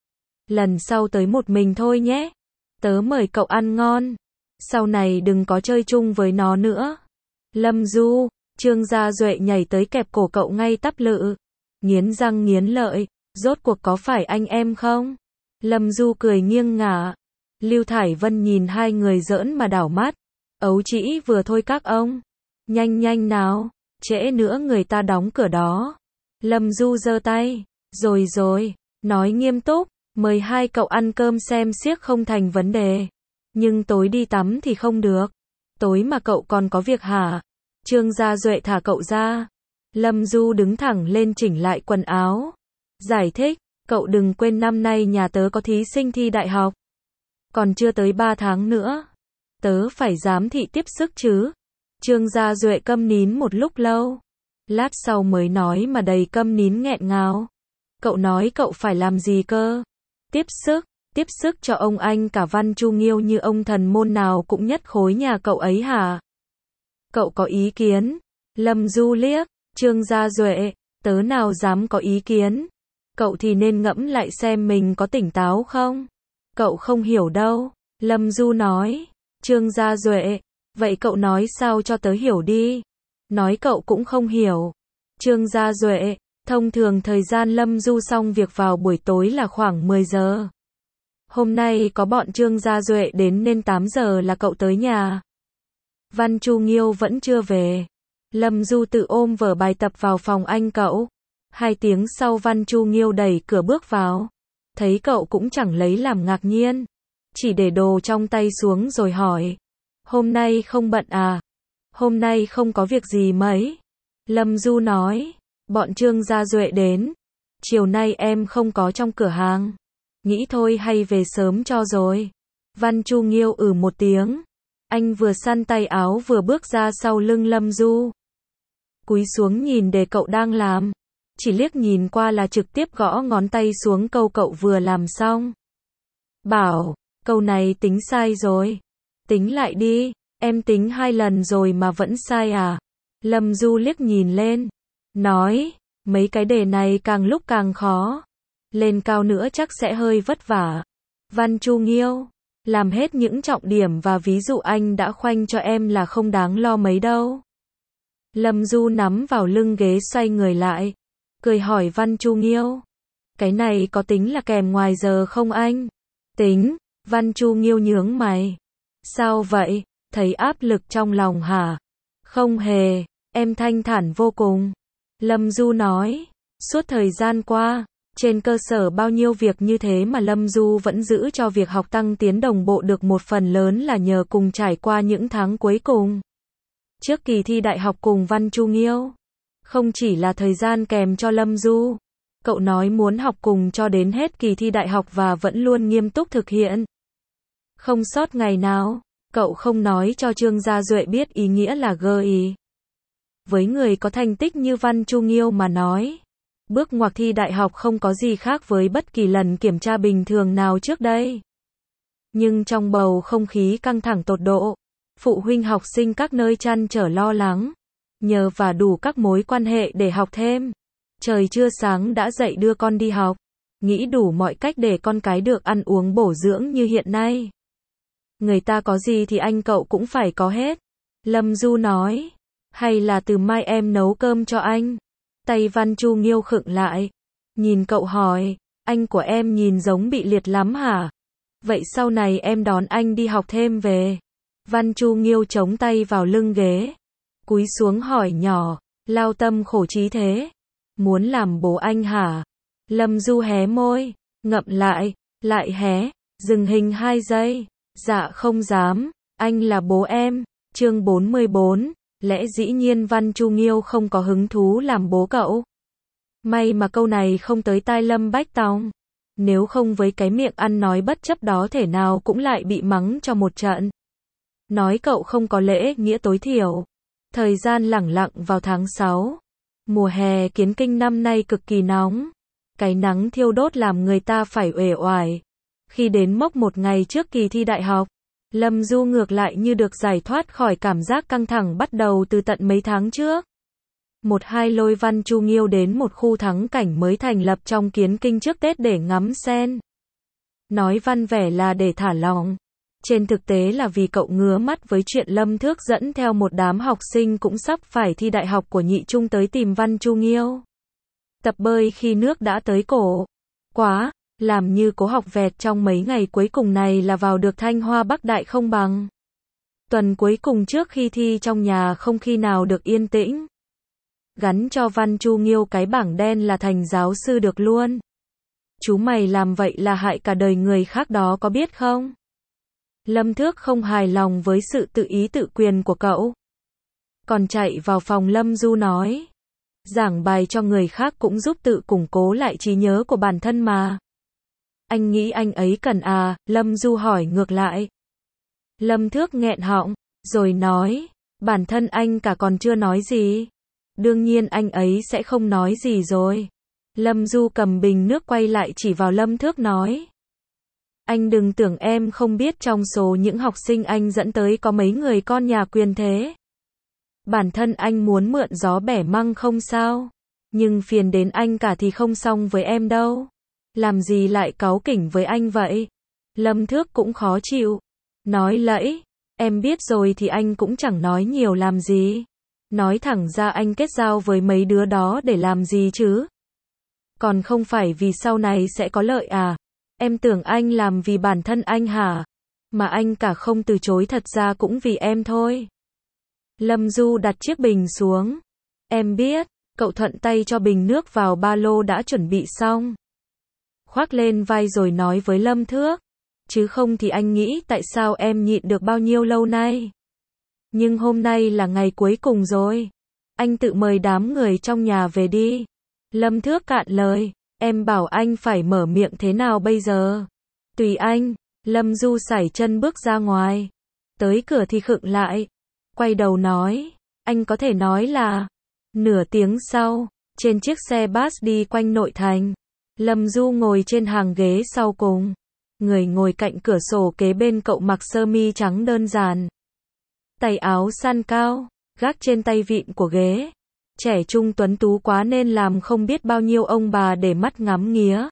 Lần sau tới một mình thôi nhé. Tớ mời cậu ăn ngon. Sau này đừng có chơi chung với nó nữa. Lâm Du, Trương Gia Duệ nhảy tới kẹp cổ cậu ngay tắp lự. Nghiến răng nghiến lợi, rốt cuộc có phải anh em không? Lâm Du cười nghiêng ngả. Lưu Thải Vân nhìn hai người giỡn mà đảo mắt. Ấu trĩ vừa thôi các ông. Nhanh nhanh nào, trễ nữa người ta đóng cửa đó. Lâm Du giơ tay. Rồi rồi, nói nghiêm túc, mời hai cậu ăn cơm xem xiếc không thành vấn đề. Nhưng tối đi tắm thì không được. Tối mà cậu còn có việc hả? Trương Gia Duệ thả cậu ra. Lâm Du đứng thẳng lên chỉnh lại quần áo. Giải thích, cậu đừng quên năm nay nhà tớ có thí sinh thi đại học. Còn chưa tới ba tháng nữa. Tớ phải giám thị tiếp sức chứ. Trương Gia Duệ câm nín một lúc lâu. Lát sau mới nói mà đầy câm nín nghẹn ngào. Cậu nói cậu phải làm gì cơ? Tiếp sức, tiếp sức cho ông anh cả Văn Chu Nghiêu như ông thần môn nào cũng nhất khối nhà cậu ấy hả? Cậu có ý kiến? Lâm Du liếc, Trương Gia Duệ, tớ nào dám có ý kiến? Cậu thì nên ngẫm lại xem mình có tỉnh táo không? Cậu không hiểu đâu, Lâm Du nói. Trương Gia Duệ, vậy cậu nói sao cho tớ hiểu đi. Nói cậu cũng không hiểu. Trương Gia Duệ, thông thường thời gian Lâm Du xong việc vào buổi tối là khoảng mười giờ. Hôm nay có bọn Trương Gia Duệ đến nên tám giờ là cậu tới nhà. Văn Chu Nghiêu vẫn chưa về. Lâm Du tự ôm vở bài tập vào phòng anh cậu. Hai tiếng sau Văn Chu Nghiêu đẩy cửa bước vào. Thấy cậu cũng chẳng lấy làm ngạc nhiên. Chỉ để đồ trong tay xuống rồi hỏi. Hôm nay không bận à? Hôm nay không có việc gì mấy. Lâm Du nói. Bọn Trương Gia Duệ đến. Chiều nay em không có trong cửa hàng. Nghĩ thôi hay về sớm cho rồi. Văn Chu Nghiêu ừ một tiếng. Anh vừa săn tay áo vừa bước ra sau lưng Lâm Du. Cúi xuống nhìn để cậu đang làm. Chỉ liếc nhìn qua là trực tiếp gõ ngón tay xuống câu cậu vừa làm xong. Bảo, câu này tính sai rồi. Tính lại đi, em tính hai lần rồi mà vẫn sai à? Lâm Du liếc nhìn lên. Nói, mấy cái đề này càng lúc càng khó. Lên cao nữa chắc sẽ hơi vất vả. Văn Chu Nghiêu, làm hết những trọng điểm và ví dụ anh đã khoanh cho em là không đáng lo mấy đâu. Lâm Du nắm vào lưng ghế xoay người lại. Cười hỏi Văn Chu Nghiêu. Cái này có tính là kèm ngoài giờ không anh? Tính, Văn Chu Nghiêu nhướng mày. Sao vậy, thấy áp lực trong lòng hả? Không hề, em thanh thản vô cùng. Lâm Du nói, suốt thời gian qua, trên cơ sở bao nhiêu việc như thế mà Lâm Du vẫn giữ cho việc học tăng tiến đồng bộ được một phần lớn là nhờ cùng trải qua những tháng cuối cùng. Trước kỳ thi đại học cùng Văn Chu Nghiêu, không chỉ là thời gian kèm cho Lâm Du, cậu nói muốn học cùng cho đến hết kỳ thi đại học và vẫn luôn nghiêm túc thực hiện. Không sót ngày nào, cậu không nói cho Trương Gia Duệ biết ý nghĩa là gơ ý. Với người có thành tích như Văn Chu Nghiêu mà nói, bước ngoặt thi đại học không có gì khác với bất kỳ lần kiểm tra bình thường nào trước đây. Nhưng trong bầu không khí căng thẳng tột độ, phụ huynh học sinh các nơi trăn trở lo lắng, nhờ và đủ các mối quan hệ để học thêm. Trời chưa sáng đã dậy đưa con đi học. nghĩ đủ mọi cách để con cái được ăn uống bổ dưỡng như hiện nay. Người ta có gì thì anh cậu cũng phải có hết. Lâm Du nói. Hay là từ mai em nấu cơm cho anh? Tay Văn Chu Nghiêu khựng lại. Nhìn cậu hỏi, anh của em nhìn giống bị liệt lắm hả? Vậy sau này em đón anh đi học thêm về. Văn Chu Nghiêu chống tay vào lưng ghế. Cúi xuống hỏi nhỏ, lao tâm khổ trí thế. Muốn làm bố anh hả? Lâm Du hé môi, ngậm lại, lại hé, dừng hình hai giây. Dạ không dám, anh là bố em. Chương bốn mươi bốn, lẽ dĩ nhiên Văn Chu Nghiêu không có hứng thú làm bố cậu. May mà câu này không tới tai Lâm Bách Tòng. Nếu không với cái miệng ăn nói bất chấp đó thể nào cũng lại bị mắng cho một trận. Nói cậu không có lễ nghĩa tối thiểu. Thời gian lẳng lặng vào tháng sáu. Mùa hè Kiến Kinh năm nay cực kỳ nóng. Cái nắng thiêu đốt làm người ta phải uể oải. Khi đến mốc một ngày trước kỳ thi đại học, Lâm Du ngược lại như được giải thoát khỏi cảm giác căng thẳng bắt đầu từ tận mấy tháng trước. Một hai lôi Văn Chu Nghiêu đến một khu thắng cảnh mới thành lập trong Kiến Kinh trước Tết để ngắm sen. Nói văn vẻ là để thả lỏng. Trên thực tế là vì cậu ngứa mắt với chuyện Lâm Thước dẫn theo một đám học sinh cũng sắp phải thi đại học của nhị trung tới tìm Văn Chu Nghiêu. Tập bơi khi nước đã tới cổ. Quá, làm như cố học vẹt trong mấy ngày cuối cùng này là vào được Thanh Hoa Bắc Đại không bằng. Tuần cuối cùng trước khi thi trong nhà không khi nào được yên tĩnh. Gắn cho Văn Chu Nghiêu cái bảng đen là thành giáo sư được luôn. Chú mày làm vậy là hại cả đời người khác đó có biết không? Lâm Thước không hài lòng với sự tự ý tự quyền của cậu. Còn chạy vào phòng Lâm Du nói. Giảng bài cho người khác cũng giúp tự củng cố lại trí nhớ của bản thân mà. Anh nghĩ anh ấy cần à? Lâm Du hỏi ngược lại. Lâm Thước nghẹn họng, rồi nói. Bản thân anh cả còn chưa nói gì. Đương nhiên anh ấy sẽ không nói gì rồi. Lâm Du cầm bình nước quay lại chỉ vào Lâm Thước nói. Anh đừng tưởng em không biết trong số những học sinh anh dẫn tới có mấy người con nhà quyền thế. Bản thân anh muốn mượn gió bẻ măng không sao. Nhưng phiền đến anh cả thì không xong với em đâu. Làm gì lại cáu kỉnh với anh vậy? Lâm Thước cũng khó chịu. Nói lẫy, em biết rồi thì anh cũng chẳng nói nhiều làm gì. Nói thẳng ra anh kết giao với mấy đứa đó để làm gì chứ? Còn không phải vì sau này sẽ có lợi à? Em tưởng anh làm vì bản thân anh hả? Mà anh cả không từ chối thật ra cũng vì em thôi. Lâm Du đặt chiếc bình xuống. Em biết, cậu thuận tay cho bình nước vào ba lô đã chuẩn bị xong. Khoác lên vai rồi nói với Lâm Thước. Chứ không thì anh nghĩ tại sao em nhịn được bao nhiêu lâu nay. Nhưng hôm nay là ngày cuối cùng rồi. Anh tự mời đám người trong nhà về đi. Lâm Thước cạn lời. Em bảo anh phải mở miệng thế nào bây giờ? Tùy anh. Lâm Du sải chân bước ra ngoài. Tới cửa thì khựng lại. Quay đầu nói. Anh có thể nói là. Nửa tiếng sau, trên chiếc xe bus đi quanh nội thành. Lâm Du ngồi trên hàng ghế sau cùng. Người ngồi cạnh cửa sổ kế bên cậu mặc sơ mi trắng đơn giản. Tay áo san cao, gác trên tay vịn của ghế. Trẻ trung tuấn tú quá nên làm không biết bao nhiêu ông bà để mắt ngắm nghía.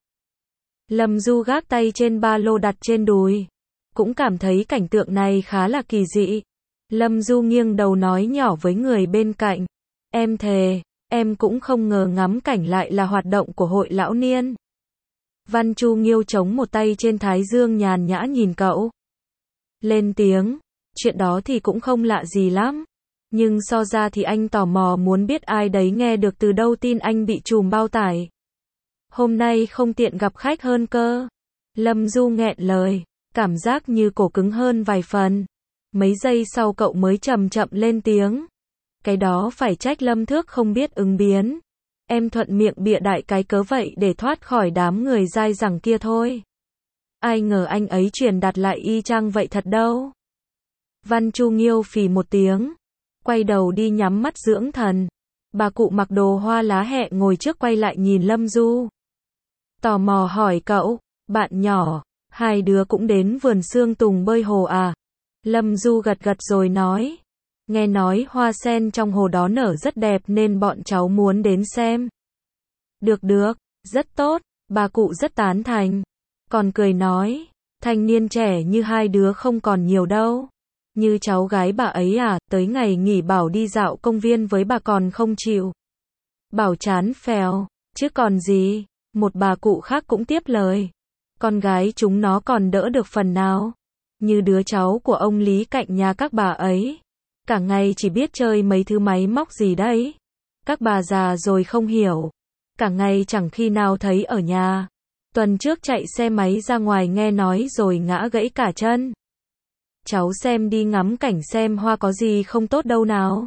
Lâm Du gác tay trên ba lô đặt trên đùi. Cũng cảm thấy cảnh tượng này khá là kỳ dị. Lâm Du nghiêng đầu nói nhỏ với người bên cạnh. Em thề, em cũng không ngờ ngắm cảnh lại là hoạt động của hội lão niên. Văn Chu Nghiêu chống một tay trên thái dương nhàn nhã nhìn cậu. Lên tiếng, chuyện đó thì cũng không lạ gì lắm. Nhưng so ra thì anh tò mò muốn biết ai đấy nghe được từ đâu tin anh bị trùm bao tải. Hôm nay không tiện gặp khách hơn cơ. Lâm Du nghẹn lời, cảm giác như cổ cứng hơn vài phần. Mấy giây sau cậu mới chậm chậm lên tiếng. Cái đó phải trách Lâm Thước không biết ứng biến. Em thuận miệng bịa đại cái cớ vậy để thoát khỏi đám người dai dẳng kia thôi. Ai ngờ anh ấy truyền đạt lại y chang vậy thật đâu. Văn Chu Nghiêu phì một tiếng. Quay đầu đi nhắm mắt dưỡng thần. Bà cụ mặc đồ hoa lá hẹ ngồi trước quay lại nhìn Lâm Du. Tò mò hỏi cậu, bạn nhỏ, hai đứa cũng đến vườn Sương Tùng bơi hồ à? Lâm Du gật gật rồi nói. Nghe nói hoa sen trong hồ đó nở rất đẹp nên bọn cháu muốn đến xem. Được được, rất tốt, Bà cụ rất tán thành, còn cười nói, thanh niên trẻ như hai đứa không còn nhiều đâu. Như cháu gái bà ấy à, tới ngày nghỉ bảo đi dạo công viên với bà còn không chịu. Bảo chán phèo, chứ còn gì, một bà cụ khác cũng tiếp lời. Con gái chúng nó còn đỡ được phần nào. Như đứa cháu của ông Lý cạnh nhà các bà ấy. Cả ngày chỉ biết chơi mấy thứ máy móc gì đấy. Các bà già rồi không hiểu. Cả ngày chẳng khi nào thấy ở nhà. Tuần trước chạy xe máy ra ngoài nghe nói rồi ngã gãy cả chân. Cháu xem đi ngắm cảnh xem hoa có gì không tốt đâu nào.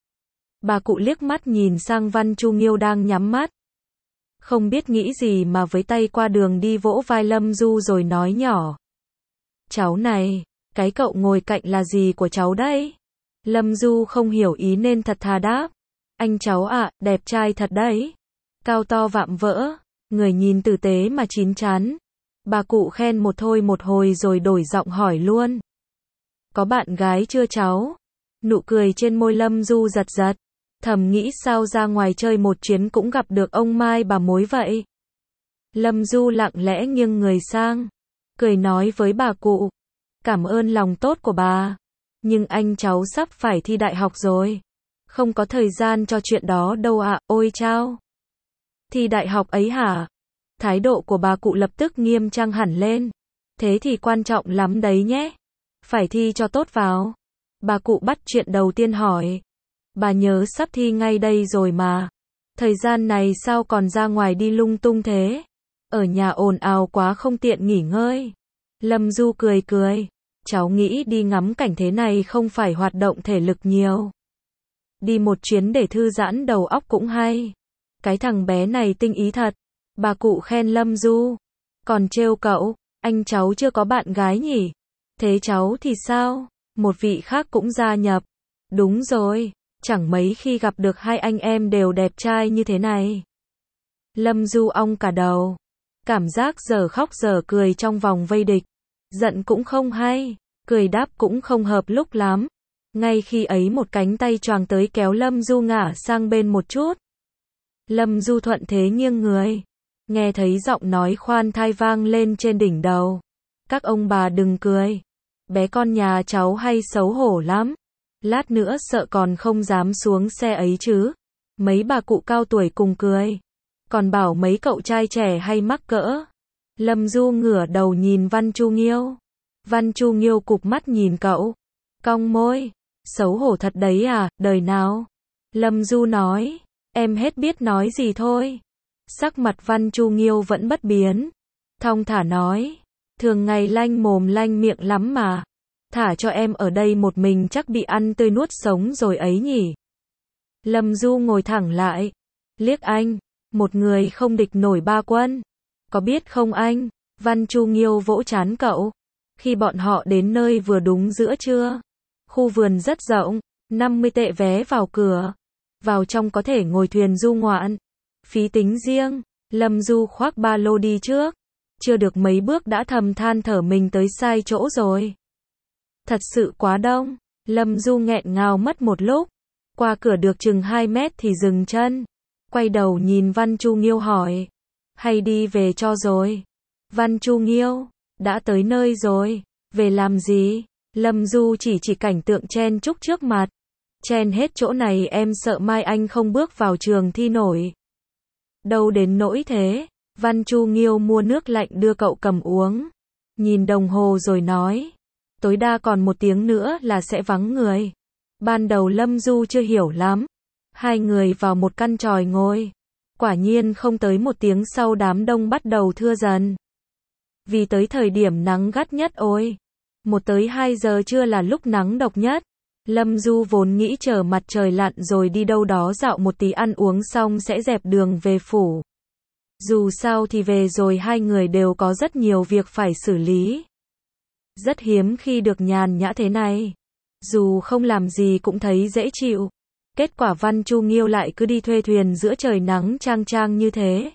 Bà cụ liếc mắt nhìn sang Văn Chu Nghiêu đang nhắm mắt. Không biết nghĩ gì mà với tay qua đường đi vỗ vai Lâm Du rồi nói nhỏ. Cháu này, cái cậu ngồi cạnh là gì của cháu đấy? Lâm Du không hiểu ý nên thật thà đáp. Anh cháu ạ, đẹp trai thật đấy. Cao to vạm vỡ, người nhìn tử tế mà chín chắn. Bà cụ khen một thôi một hồi rồi đổi giọng hỏi luôn. Có bạn gái chưa cháu? Nụ cười trên môi Lâm Du giật giật. Thầm nghĩ sao ra ngoài chơi một chuyến cũng gặp được ông Mai bà mối vậy. Lâm Du lặng lẽ nghiêng người sang. Cười nói với bà cụ. Cảm ơn lòng tốt của bà. Nhưng anh cháu sắp phải thi đại học rồi. Không có thời gian cho chuyện đó đâu ạ, ôi chao. Thi đại học ấy hả? Thái độ của bà cụ lập tức nghiêm trang hẳn lên. Thế thì quan trọng lắm đấy nhé. Phải thi cho tốt vào. Bà cụ bắt chuyện đầu tiên hỏi. Bà nhớ sắp thi ngay đây rồi mà. Thời gian này sao còn ra ngoài đi lung tung thế? Ở nhà ồn ào quá không tiện nghỉ ngơi. Lâm Du cười cười. Cháu nghĩ đi ngắm cảnh thế này không phải hoạt động thể lực nhiều. Đi một chuyến để thư giãn đầu óc cũng hay. Cái thằng bé này tinh ý thật. Bà cụ khen Lâm Du. Còn trêu cậu, anh cháu chưa có bạn gái nhỉ? Thế cháu thì sao? Một vị khác cũng gia nhập. Đúng rồi, chẳng mấy khi gặp được hai anh em đều đẹp trai như thế này. Lâm Du ong cả đầu. Cảm giác giờ khóc giờ cười trong vòng vây địch. Giận cũng không hay, cười đáp cũng không hợp lúc lắm. Ngay khi ấy một cánh tay choàng tới kéo Lâm Du ngả sang bên một chút. Lâm Du thuận thế nghiêng người. Nghe thấy giọng nói khoan thai vang lên trên đỉnh đầu. Các ông bà đừng cười. Bé con nhà cháu hay xấu hổ lắm. Lát nữa sợ còn không dám xuống xe ấy chứ. Mấy bà cụ cao tuổi cùng cười. Còn bảo mấy cậu trai trẻ hay mắc cỡ. Lâm Du ngửa đầu nhìn Văn Chu Nghiêu. Văn Chu Nghiêu cụp mắt nhìn cậu. Cong môi. Xấu hổ thật đấy à, đời nào? Lâm Du nói. Em hết biết nói gì thôi. Sắc mặt Văn Chu Nghiêu vẫn bất biến. Thong thả nói. Thường ngày lanh mồm lanh miệng lắm mà. Thả cho em ở đây một mình chắc bị ăn tươi nuốt sống rồi ấy nhỉ. Lâm Du ngồi thẳng lại. Liếc anh. Một người không địch nổi ba quân. Có biết không anh? Văn Chu Nghiêu vỗ trán cậu. Khi bọn họ đến nơi vừa đúng giữa trưa. Khu vườn rất rộng. năm mươi tệ vé vào cửa. Vào trong có thể ngồi thuyền du ngoạn. Phí tính riêng. Lâm Du khoác ba lô đi trước. Chưa được mấy bước đã thầm than thở mình tới sai chỗ rồi. Thật sự quá đông. Lâm Du nghẹn ngào mất một lúc. Qua cửa được chừng hai mét thì dừng chân. Quay đầu nhìn Văn Chu Nghiêu hỏi. Hay đi về cho rồi? Văn Chu Nghiêu. Đã tới nơi rồi. Về làm gì? Lâm Du chỉ chỉ cảnh tượng chen chúc trước mặt. Chen hết chỗ này em sợ mai anh không bước vào trường thi nổi. Đâu đến nỗi thế. Văn Chu Nghiêu mua nước lạnh đưa cậu cầm uống. Nhìn đồng hồ rồi nói. Tối đa còn một tiếng nữa là sẽ vắng người. Ban đầu Lâm Du chưa hiểu lắm. Hai người vào một căn tròi ngồi. Quả nhiên không tới một tiếng sau đám đông bắt đầu thưa dần. Vì tới thời điểm nắng gắt nhất ôi. Một tới hai giờ trưa là lúc nắng độc nhất. Lâm Du vốn nghĩ chờ mặt trời lặn rồi đi đâu đó dạo một tí ăn uống xong sẽ dẹp đường về phủ. Dù sao thì về rồi hai người đều có rất nhiều việc phải xử lý. Rất hiếm khi được nhàn nhã thế này. Dù không làm gì cũng thấy dễ chịu. Kết quả Văn Chu Nghiêu lại cứ đi thuê thuyền giữa trời nắng chang chang như thế.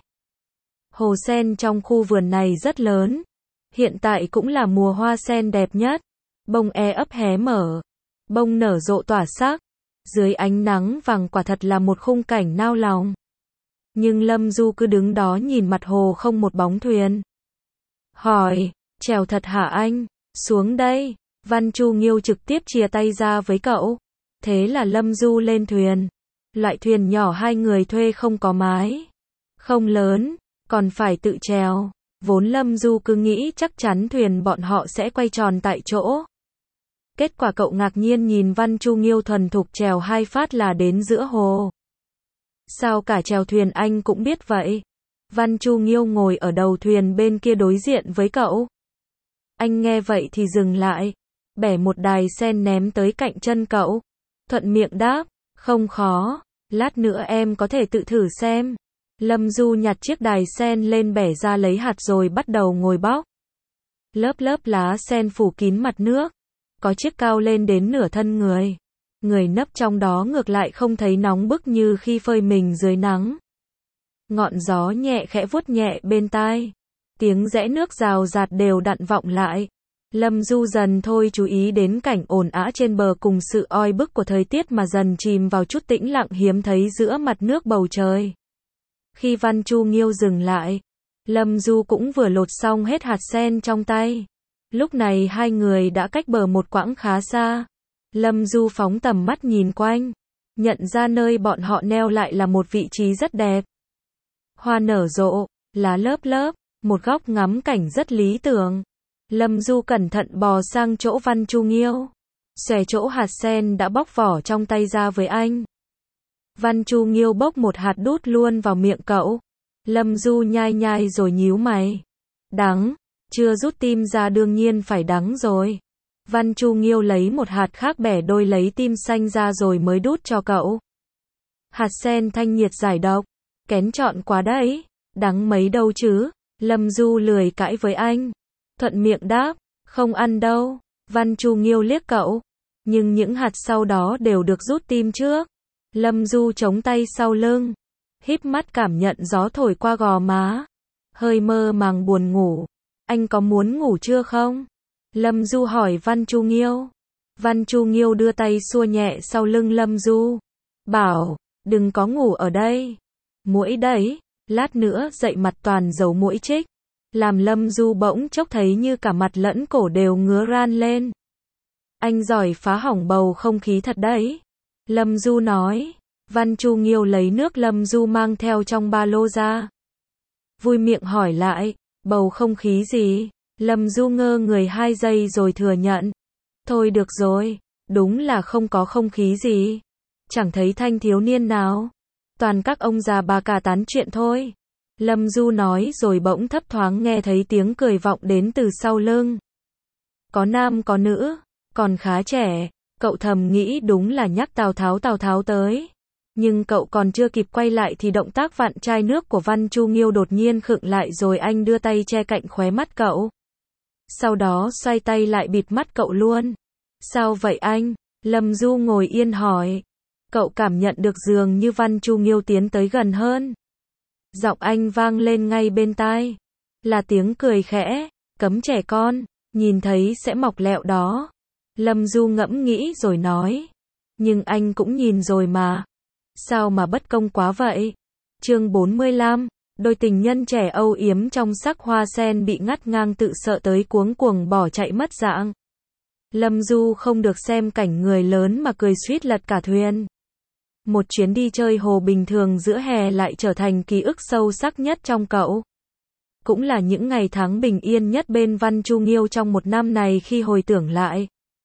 Hồ sen trong khu vườn này rất lớn. Hiện tại cũng là mùa hoa sen đẹp nhất. Bông e ấp hé mở. Bông nở rộ tỏa sắc. Dưới ánh nắng vàng quả thật là một khung cảnh nao lòng. Nhưng Lâm Du cứ đứng đó nhìn mặt hồ không một bóng thuyền. Hỏi, chèo thật hả anh? Xuống đây. Văn Chu Nghiêu trực tiếp chia tay ra với cậu. Thế là Lâm Du lên thuyền. Loại thuyền nhỏ hai người thuê không có mái. Không lớn, còn phải tự chèo. Vốn Lâm Du cứ nghĩ chắc chắn thuyền bọn họ sẽ quay tròn tại chỗ. Kết quả cậu ngạc nhiên nhìn Văn Chu Nghiêu thuần thục chèo hai phát là đến giữa hồ. Sao cả chèo thuyền anh cũng biết vậy? Văn Chu Nghiêu ngồi ở đầu thuyền bên kia đối diện với cậu. Anh nghe vậy thì dừng lại, bẻ một đài sen ném tới cạnh chân cậu. Thuận miệng đáp, không khó, lát nữa em có thể tự thử xem. Lâm Du nhặt chiếc đài sen lên bẻ ra lấy hạt rồi bắt đầu ngồi bóc. Lớp lớp lá sen phủ kín mặt nước, có chiếc cao lên đến nửa thân người. Người nấp trong đó ngược lại không thấy nóng bức như khi phơi mình dưới nắng. Ngọn gió nhẹ khẽ vuốt nhẹ bên tai. Tiếng rẽ nước rào rạt đều đặn vọng lại. Lâm Du dần thôi chú ý đến cảnh ồn ào trên bờ cùng sự oi bức của thời tiết mà dần chìm vào chút tĩnh lặng hiếm thấy giữa mặt nước bầu trời. Khi Văn Chu Nghiêu dừng lại, Lâm Du cũng vừa lột xong hết hạt sen trong tay. Lúc này hai người đã cách bờ một quãng khá xa. Lâm Du phóng tầm mắt nhìn quanh, nhận ra nơi bọn họ neo lại là một vị trí rất đẹp. Hoa nở rộ, lá lớp lớp, một góc ngắm cảnh rất lý tưởng. Lâm Du cẩn thận bò sang chỗ Văn Chu Nghiêu, xòe chỗ hạt sen đã bóc vỏ trong tay ra với anh. Văn Chu Nghiêu bốc một hạt đút luôn vào miệng cậu. Lâm Du nhai nhai rồi nhíu mày. Đắng, chưa rút tim ra đương nhiên phải đắng rồi. Văn Chu Nghiêu lấy một hạt khác bẻ đôi lấy tim xanh ra rồi mới đút cho cậu. Hạt sen thanh nhiệt giải độc, kén chọn quá đấy, đắng mấy đâu chứ. Lâm Du lười cãi với anh, thuận miệng đáp, không ăn đâu. Văn Chu Nghiêu liếc cậu, nhưng những hạt sau đó đều được rút tim trước. Lâm Du chống tay sau lưng, híp mắt cảm nhận gió thổi qua gò má, hơi mơ màng buồn ngủ. Anh có muốn ngủ chưa không? Lâm Du hỏi Văn Chu Nghiêu. Văn Chu Nghiêu đưa tay xua nhẹ sau lưng Lâm Du, bảo, đừng có ngủ ở đây. Muỗi đấy, lát nữa dậy mặt toàn dấu muỗi chích. Làm Lâm Du bỗng chốc thấy như cả mặt lẫn cổ đều ngứa ran lên. Anh giỏi phá hỏng bầu không khí thật đấy. Lâm Du nói. Văn Chu Nghiêu lấy nước Lâm Du mang theo trong ba lô ra. Vui miệng hỏi lại, bầu không khí gì? Lâm Du ngơ người hai giây rồi thừa nhận. Thôi được rồi, đúng là không có không khí gì. Chẳng thấy thanh thiếu niên nào. Toàn các ông già bà cả tán chuyện thôi. Lâm Du nói rồi bỗng thấp thoáng nghe thấy tiếng cười vọng đến từ sau lưng. Có nam có nữ, còn khá trẻ. Cậu thầm nghĩ đúng là nhắc Tào Tháo Tào Tháo tới. Nhưng cậu còn chưa kịp quay lại thì động tác vặn chai nước của Văn Chu Nghiêu đột nhiên khựng lại rồi anh đưa tay che cạnh khóe mắt cậu. Sau đó xoay tay lại bịt mắt cậu luôn. Sao vậy anh? Lâm Du ngồi yên hỏi. Cậu cảm nhận được dường như Văn Chu Nghiêu tiến tới gần hơn. Giọng anh vang lên ngay bên tai. Là tiếng cười khẽ, cấm trẻ con, nhìn thấy sẽ mọc lẹo đó. Lâm Du ngẫm nghĩ rồi nói. Nhưng anh cũng nhìn rồi mà. Sao mà bất công quá vậy? Chương bốn mươi lăm, đôi tình nhân trẻ âu yếm trong sắc hoa sen bị ngắt ngang tự sợ tới cuống cuồng bỏ chạy mất dạng. Lâm Du không được xem cảnh người lớn mà cười suýt lật cả thuyền. Một chuyến đi chơi hồ bình thường giữa hè lại trở thành ký ức sâu sắc nhất trong cậu. Cũng là những ngày tháng bình yên nhất bên Văn Chu Nghiêu trong một năm này khi hồi tưởng lại.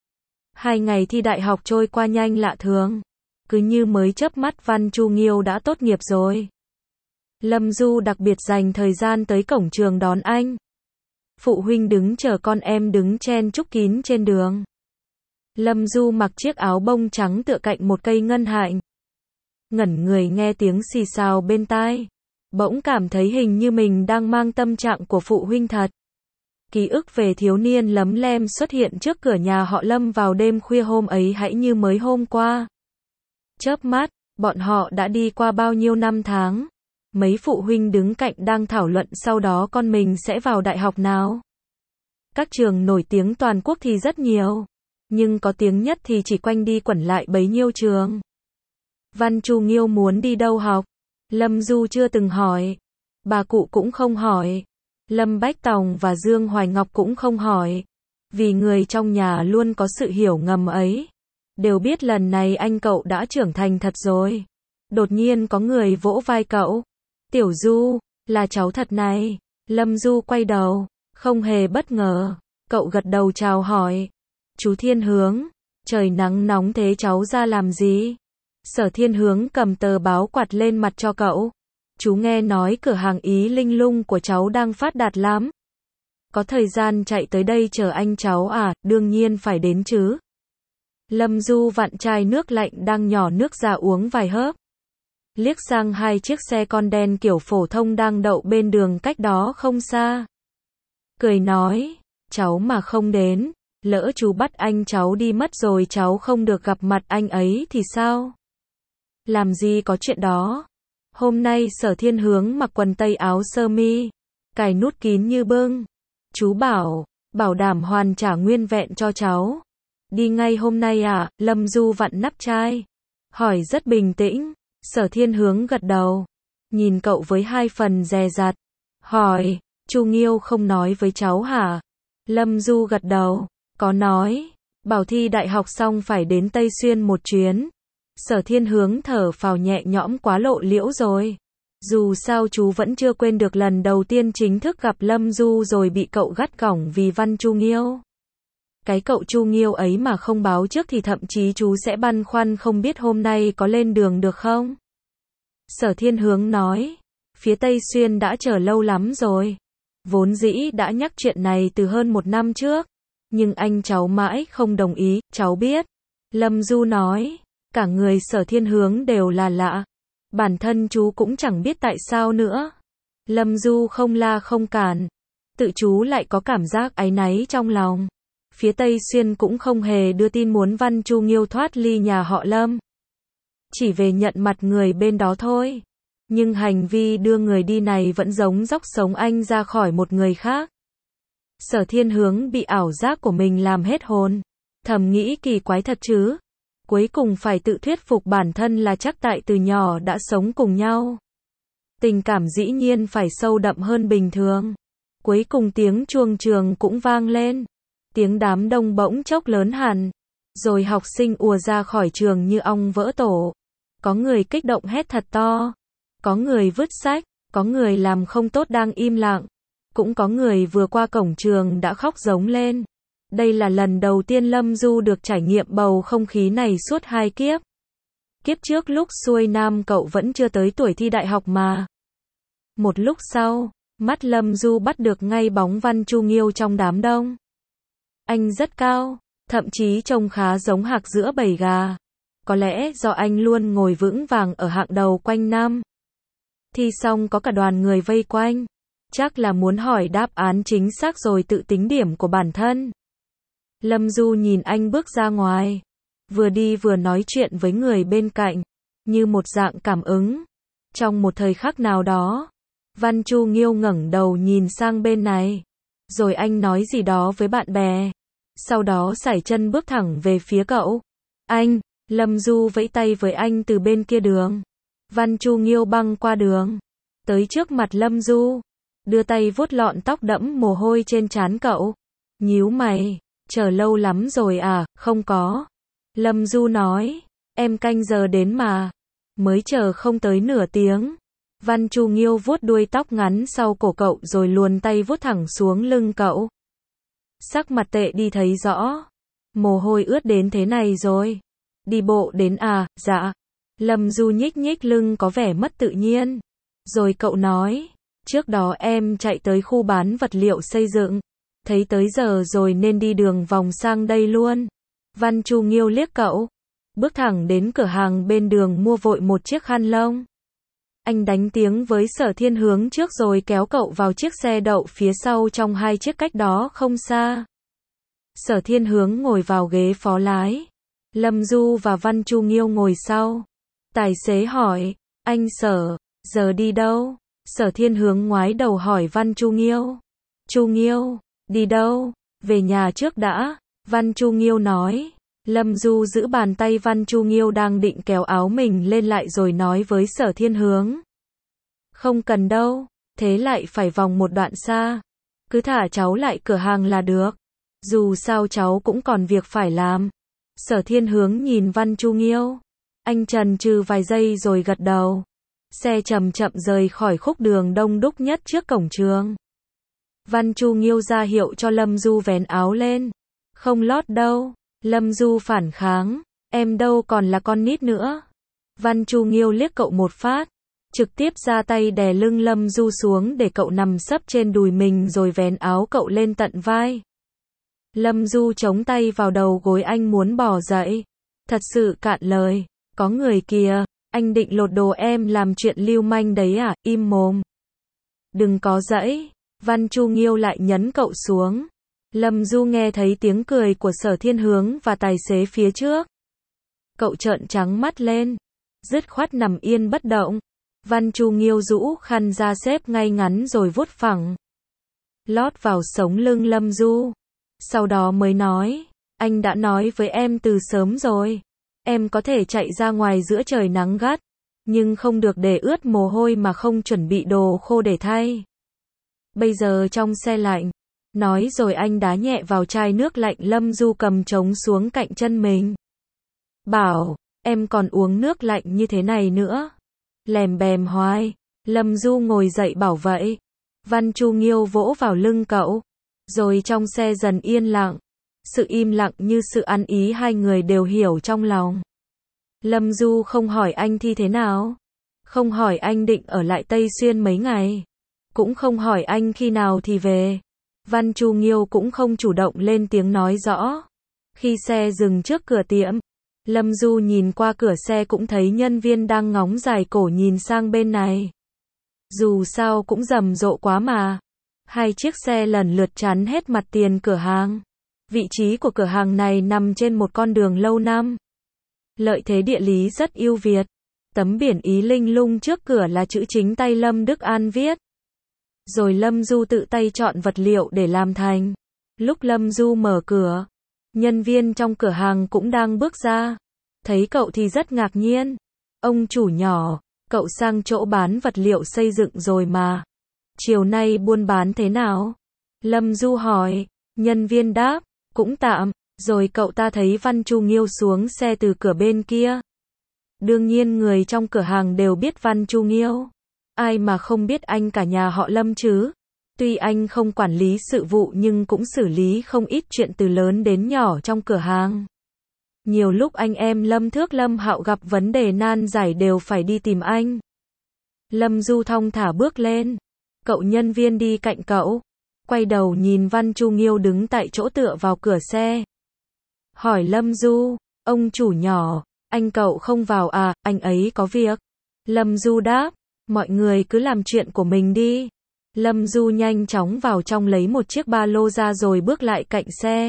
Hai ngày thi đại học trôi qua nhanh lạ thường. Cứ như mới chớp mắt Văn Chu Nghiêu đã tốt nghiệp rồi. Lâm Du đặc biệt dành thời gian tới cổng trường đón anh. Phụ huynh đứng chờ con em đứng chen chúc kín trên đường. Lâm Du mặc chiếc áo bông trắng tựa cạnh một cây ngân hạnh. Ngẩn người nghe tiếng xì xào bên tai. Bỗng cảm thấy hình như mình đang mang tâm trạng của phụ huynh thật. Ký ức về thiếu niên lấm lem xuất hiện trước cửa nhà họ Lâm vào đêm khuya hôm ấy hãy như mới hôm qua. Chớp mắt, bọn họ đã đi qua bao nhiêu năm tháng. Mấy phụ huynh đứng cạnh đang thảo luận sau đó con mình sẽ vào đại học nào. Các trường nổi tiếng toàn quốc thì rất nhiều. Nhưng có tiếng nhất thì chỉ quanh đi quẩn lại bấy nhiêu trường. Văn Chu Nghiêu muốn đi đâu học? Lâm Du chưa từng hỏi. Bà cụ cũng không hỏi. Lâm Bách Tòng và Dương Hoài Ngọc cũng không hỏi. Vì người trong nhà luôn có sự hiểu ngầm ấy. Đều biết lần này anh cậu đã trưởng thành thật rồi. Đột nhiên có người vỗ vai cậu. Tiểu Du, là cháu thật này. Lâm Du quay đầu, không hề bất ngờ. Cậu gật đầu chào hỏi. Chú Thiên Hướng, trời nắng nóng thế cháu ra làm gì? Sở Thiên Hướng cầm tờ báo quạt lên mặt cho cậu. Chú nghe nói cửa hàng Ý Linh Lung của cháu đang phát đạt lắm. Có thời gian chạy tới đây chờ anh cháu à, đương nhiên phải đến chứ. Lâm Du vặn chai nước lạnh đang nhỏ nước ra uống vài hớp. Liếc sang hai chiếc xe con đen kiểu phổ thông đang đậu bên đường cách đó không xa. Cười nói, cháu mà không đến, lỡ chú bắt anh cháu đi mất rồi cháu không được gặp mặt anh ấy thì sao? Làm gì có chuyện đó. Hôm nay Sở Thiên Hướng mặc quần tây áo sơ mi, cài nút kín như bưng. Chú bảo, bảo đảm hoàn trả nguyên vẹn cho cháu. Đi ngay hôm nay à? Lâm Du vặn nắp chai. Hỏi rất bình tĩnh. Sở Thiên Hướng gật đầu. Nhìn cậu với hai phần dè dặt. Hỏi, Chu Nghiêu không nói với cháu hả? Lâm Du gật đầu. Có nói, bảo thi đại học xong phải đến Tây Xuyên một chuyến. Sở Thiên Hướng thở phào nhẹ nhõm quá lộ liễu rồi. Dù sao chú vẫn chưa quên được lần đầu tiên chính thức gặp Lâm Du rồi bị cậu gắt gỏng vì văn Chu Nghiêu. Cái cậu Chu Nghiêu ấy mà không báo trước thì thậm chí chú sẽ băn khoăn không biết hôm nay có lên đường được không? Sở Thiên Hướng nói, phía Tây Xuyên đã chờ lâu lắm rồi. Vốn dĩ đã nhắc chuyện này từ hơn một năm trước. Nhưng anh cháu mãi không đồng ý, cháu biết. Lâm Du nói, cả người Sở Thiên Hướng đều là lạ. Bản thân chú cũng chẳng biết tại sao nữa. Lâm Du không la không cản. Tự chú lại có cảm giác áy náy trong lòng. Phía Tây Xuyên cũng không hề đưa tin muốn văn Chu Nghiêu thoát ly nhà họ Lâm. Chỉ về nhận mặt người bên đó thôi. Nhưng hành vi đưa người đi này vẫn giống dốc sống anh ra khỏi một người khác. Sở Thiên Hướng bị ảo giác của mình làm hết hồn. Thầm nghĩ kỳ quái thật chứ. Cuối cùng phải tự thuyết phục bản thân là chắc tại từ nhỏ đã sống cùng nhau. Tình cảm dĩ nhiên phải sâu đậm hơn bình thường. Cuối cùng tiếng chuông trường cũng vang lên. Tiếng đám đông bỗng chốc lớn hẳn. Rồi học sinh ùa ra khỏi trường như ong vỡ tổ. Có người kích động hét thật to. Có người vứt sách. Có người làm không tốt đang im lặng. Cũng có người vừa qua cổng trường đã khóc giống lên. Đây là lần đầu tiên Lâm Du được trải nghiệm bầu không khí này suốt hai kiếp. Kiếp trước lúc xuôi nam cậu vẫn chưa tới tuổi thi đại học mà. Một lúc sau, mắt Lâm Du bắt được ngay bóng văn Chu Nghiêu trong đám đông. Anh rất cao, thậm chí trông khá giống hạc giữa bầy gà. Có lẽ do anh luôn ngồi vững vàng ở hạng đầu quanh năm. Thi xong có cả đoàn người vây quanh. Chắc là muốn hỏi đáp án chính xác rồi tự tính điểm của bản thân. Lâm Du nhìn anh bước ra ngoài. Vừa đi vừa nói chuyện với người bên cạnh. Như một dạng cảm ứng. Trong một thời khắc nào đó, văn Chu Nghiêu ngẩng đầu nhìn sang bên này. Rồi anh nói gì đó với bạn bè. Sau đó sải chân bước thẳng về phía cậu. Anh, Lâm Du vẫy tay với anh từ bên kia đường. Văn Chu Nghiêu băng qua đường. Tới trước mặt Lâm Du. Đưa tay vuốt lọn tóc đẫm mồ hôi trên trán cậu. Nhíu mày, chờ lâu lắm rồi à? Không có. Lâm Du nói, em canh giờ đến mà. Mới chờ không tới nửa tiếng. Văn Chu Nghiêu vuốt đuôi tóc ngắn sau cổ cậu rồi luồn tay vuốt thẳng xuống lưng cậu. Sắc mặt tệ đi thấy rõ. Mồ hôi ướt đến thế này rồi. Đi bộ đến à? Dạ. Lâm Du nhích nhích lưng có vẻ mất tự nhiên. Rồi cậu nói, trước đó em chạy tới khu bán vật liệu xây dựng. Thấy tới giờ rồi nên đi đường vòng sang đây luôn. Văn Chu Nghiêu liếc cậu. Bước thẳng đến cửa hàng bên đường mua vội một chiếc khăn lông. Anh đánh tiếng với Sở Thiên Hướng trước rồi kéo cậu vào chiếc xe đậu phía sau trong hai chiếc cách đó không xa. Sở Thiên Hướng ngồi vào ghế phó lái. Lâm Du và Văn Chu Nghiêu ngồi sau. Tài xế hỏi, anh Sở, giờ đi đâu? Sở Thiên Hướng ngoái đầu hỏi Văn Chu Nghiêu. Chu Nghiêu, đi đâu? Về nhà trước đã. Văn Chu Nghiêu nói. Lâm Du giữ bàn tay Văn Chu Nghiêu đang định kéo áo mình lên lại rồi nói với Sở Thiên Hướng. Không cần đâu, thế lại phải vòng một đoạn xa. Cứ thả cháu lại cửa hàng là được. Dù sao cháu cũng còn việc phải làm. Sở Thiên Hướng nhìn Văn Chu Nghiêu. Anh chần chừ vài giây rồi gật đầu. Xe chậm chậm rời khỏi khúc đường đông đúc nhất trước cổng trường. Văn Chu Nghiêu ra hiệu cho Lâm Du vén áo lên. Không lót đâu. Lâm Du phản kháng. Em đâu còn là con nít nữa. Văn Chu Nghiêu liếc cậu một phát. Trực tiếp ra tay đè lưng Lâm Du xuống để cậu nằm sấp trên đùi mình rồi vén áo cậu lên tận vai. Lâm Du chống tay vào đầu gối anh muốn bỏ dậy. Thật sự cạn lời. Có người kìa, anh định lột đồ em làm chuyện lưu manh đấy à, im mồm. Đừng có dãy. Văn Chu Nghiêu lại nhấn cậu xuống. Lâm Du nghe thấy tiếng cười của Sở Thiên Hướng và tài xế phía trước. Cậu trợn trắng mắt lên. Dứt khoát nằm yên bất động. Văn Chu Nghiêu rũ khăn ra xếp ngay ngắn rồi vuốt phẳng. Lót vào sống lưng Lâm Du. Sau đó mới nói, anh đã nói với em từ sớm rồi. Em có thể chạy ra ngoài giữa trời nắng gắt, nhưng không được để ướt mồ hôi mà không chuẩn bị đồ khô để thay. Bây giờ trong xe lạnh. Nói rồi anh đá nhẹ vào chai nước lạnh Lâm Du cầm trống xuống cạnh chân mình. Bảo, em còn uống nước lạnh như thế này nữa. Lèm bèm hoài. Lâm Du ngồi dậy bảo vậy. Văn Chu Nghiêu vỗ vào lưng cậu. Rồi trong xe dần yên lặng. Sự im lặng như sự ăn ý hai người đều hiểu trong lòng. Lâm Du không hỏi anh thi thế nào. Không hỏi anh định ở lại Tây Xuyên mấy ngày. Cũng không hỏi anh khi nào thì về. Văn Chu Nghiêu cũng không chủ động lên tiếng nói rõ. Khi xe dừng trước cửa tiệm, Lâm Du nhìn qua cửa xe cũng thấy nhân viên đang ngóng dài cổ nhìn sang bên này. Dù sao cũng rầm rộ quá mà. Hai chiếc xe lần lượt chắn hết mặt tiền cửa hàng. Vị trí của cửa hàng này nằm trên một con đường lâu năm. Lợi thế địa lý rất ưu việt. Tấm biển Ý linh lung trước cửa là chữ chính tay Lâm Đức An viết. Rồi Lâm Du tự tay chọn vật liệu để làm thành. Lúc Lâm Du mở cửa, nhân viên trong cửa hàng cũng đang bước ra. Thấy cậu thì rất ngạc nhiên. Ông chủ nhỏ, cậu sang chỗ bán vật liệu xây dựng rồi mà. Chiều nay buôn bán thế nào? Lâm Du hỏi. Nhân viên đáp, cũng tạm. Rồi cậu ta thấy Văn Chu Nghiêu xuống xe từ cửa bên kia. Đương nhiên người trong cửa hàng đều biết Văn Chu Nghiêu. Ai mà không biết anh cả nhà họ Lâm chứ? Tuy anh không quản lý sự vụ nhưng cũng xử lý không ít chuyện từ lớn đến nhỏ trong cửa hàng. Nhiều lúc anh em Lâm Thước Lâm Hạo gặp vấn đề nan giải đều phải đi tìm anh. Lâm Du thong thả bước lên. Cậu nhân viên đi cạnh cậu. Quay đầu nhìn Văn Chu Nghiêu đứng tại chỗ tựa vào cửa xe. Hỏi Lâm Du, ông chủ nhỏ, anh cậu không vào à, anh ấy có việc. Lâm Du đáp, mọi người cứ làm chuyện của mình đi. Lâm Du nhanh chóng vào trong lấy một chiếc ba lô ra rồi bước lại cạnh xe.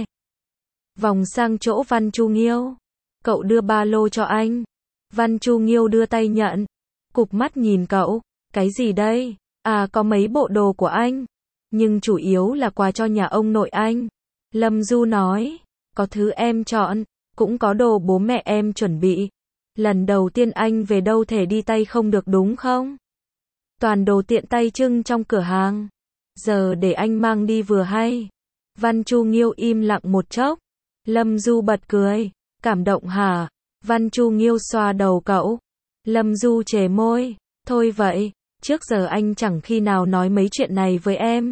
Vòng sang chỗ Văn Chu Nghiêu. Cậu đưa ba lô cho anh. Văn Chu Nghiêu đưa tay nhận. Cụp mắt nhìn cậu. Cái gì đây? À có mấy bộ đồ của anh. Nhưng chủ yếu là quà cho nhà ông nội anh. Lâm Du nói. Có thứ em chọn. Cũng có đồ bố mẹ em chuẩn bị. Lần đầu tiên anh về đâu thể đi tay không được đúng không? Toàn đồ tiện tay trưng trong cửa hàng. Giờ để anh mang đi vừa hay. Văn Chu Nghiêu im lặng một chốc. Lâm Du bật cười. Cảm động hả? Văn Chu Nghiêu xoa đầu cậu. Lâm Du chề môi. Thôi vậy, trước giờ anh chẳng khi nào nói mấy chuyện này với em.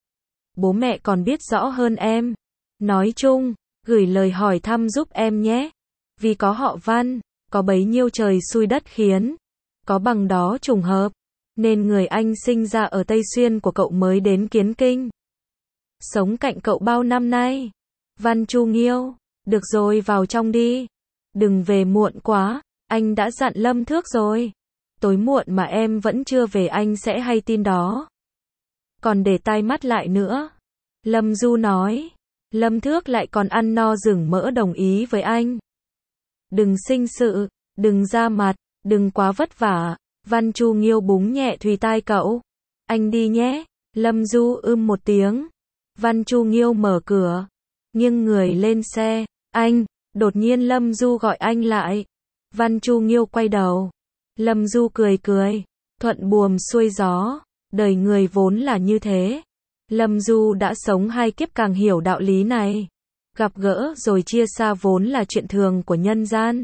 Bố mẹ còn biết rõ hơn em. Nói chung, gửi lời hỏi thăm giúp em nhé. Vì có họ Văn, có bấy nhiêu trời xui đất khiến. Có bằng đó trùng hợp. Nên người anh sinh ra ở Tây Xuyên của cậu mới đến Kiến Kinh. Sống cạnh cậu bao năm nay. Văn Chu Nghiêu, được rồi vào trong đi. Đừng về muộn quá, anh đã dặn Lâm Thước rồi. Tối muộn mà em vẫn chưa về anh sẽ hay tin đó. Còn để tai mắt lại nữa. Lâm Du nói. Lâm Thước lại còn ăn no rừng mỡ đồng ý với anh. Đừng sinh sự, đừng ra mặt, đừng quá vất vả. Văn Chu Nghiêu búng nhẹ thùy tai cậu. Anh đi nhé. Lâm Du ưm một tiếng. Văn Chu Nghiêu mở cửa. Nghiêng người lên xe. Anh. Đột nhiên Lâm Du gọi anh lại. Văn Chu Nghiêu quay đầu. Lâm Du cười cười. Thuận buồm xuôi gió, đời người vốn là như thế. Lâm Du đã sống hai kiếp càng hiểu đạo lý này. Gặp gỡ rồi chia xa vốn là chuyện thường của nhân gian.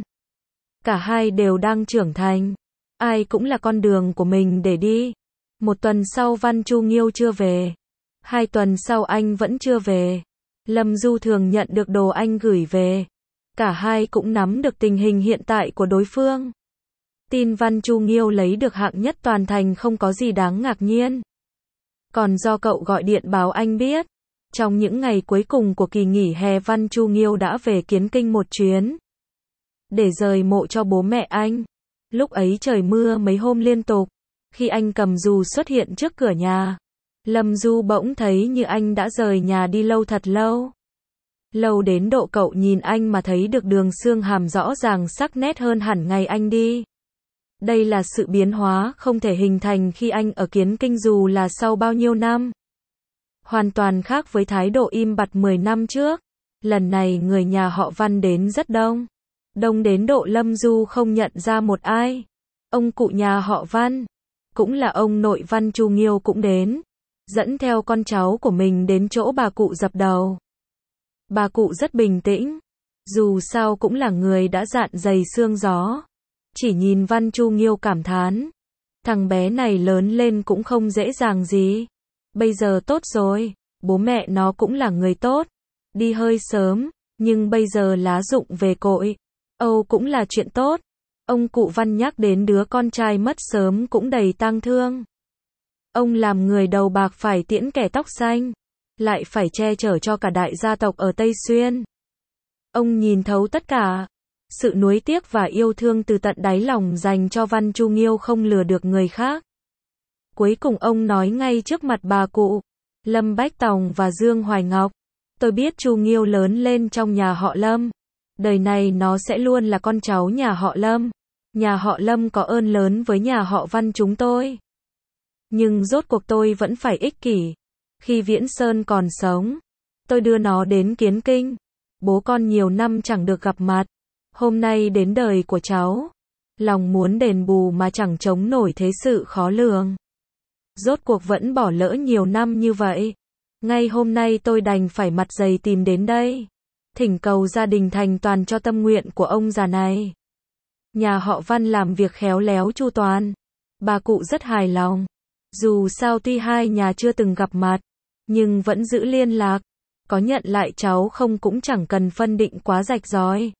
Cả hai đều đang trưởng thành. Ai cũng là con đường của mình để đi. Một tuần sau Văn Chu Nghiêu chưa về. Hai tuần sau anh vẫn chưa về. Lâm Du thường nhận được đồ anh gửi về. Cả hai cũng nắm được tình hình hiện tại của đối phương. Tin Văn Chu Nghiêu lấy được hạng nhất toàn thành không có gì đáng ngạc nhiên. Còn do cậu gọi điện báo anh biết. Trong những ngày cuối cùng của kỳ nghỉ hè Văn Chu Nghiêu đã về Kiến Kinh một chuyến. Để rời mộ cho bố mẹ anh. Lúc ấy trời mưa mấy hôm liên tục. Khi anh cầm dù xuất hiện trước cửa nhà. Lâm Du bỗng thấy như anh đã rời nhà đi lâu thật lâu. Lâu đến độ cậu nhìn anh mà thấy được đường xương hàm rõ ràng sắc nét hơn hẳn ngày anh đi. Đây là sự biến hóa không thể hình thành khi anh ở Kiến Kinh dù là sau bao nhiêu năm. Hoàn toàn khác với thái độ im bặt mười năm trước. Lần này người nhà họ Văn đến rất đông. Đông đến độ Lâm Du không nhận ra một ai. Ông cụ nhà họ Văn, cũng là ông nội Văn Chu Nghiêu cũng đến. Dẫn theo con cháu của mình đến chỗ bà cụ dập đầu. Bà cụ rất bình tĩnh. Dù sao cũng là người đã dạn dày xương gió. Chỉ nhìn Văn Chu Nghiêu cảm thán. Thằng bé này lớn lên cũng không dễ dàng gì. Bây giờ tốt rồi. Bố mẹ nó cũng là người tốt. Đi hơi sớm. Nhưng bây giờ lá rụng về cội. Âu cũng là chuyện tốt. Ông cụ Văn nhắc đến đứa con trai mất sớm cũng đầy tang thương. Ông làm người đầu bạc phải tiễn kẻ tóc xanh. Lại phải che chở cho cả đại gia tộc ở Tây Xuyên. Ông nhìn thấu tất cả. Sự nuối tiếc và yêu thương từ tận đáy lòng dành cho Văn Chu Nghiêu không lừa được người khác. Cuối cùng ông nói ngay trước mặt bà cụ, Lâm Bách Tòng và Dương Hoài Ngọc. Tôi biết Chu Nghiêu lớn lên trong nhà họ Lâm. Đời này nó sẽ luôn là con cháu nhà họ Lâm. Nhà họ Lâm có ơn lớn với nhà họ Văn chúng tôi. Nhưng rốt cuộc tôi vẫn phải ích kỷ. Khi Viễn Sơn còn sống, tôi đưa nó đến Kiến Kinh. Bố con nhiều năm chẳng được gặp mặt. Hôm nay đến đời của cháu. Lòng muốn đền bù mà chẳng chống nổi thế sự khó lường. Rốt cuộc vẫn bỏ lỡ nhiều năm như vậy. Ngay hôm nay tôi đành phải mặt dày tìm đến đây. Thỉnh cầu gia đình thành toàn cho tâm nguyện của ông già này. Nhà họ Văn làm việc khéo léo chu toàn. Bà cụ rất hài lòng. Dù sao tuy hai nhà chưa từng gặp mặt, nhưng vẫn giữ liên lạc. Có nhận lại cháu không cũng chẳng cần phân định quá rạch ròi.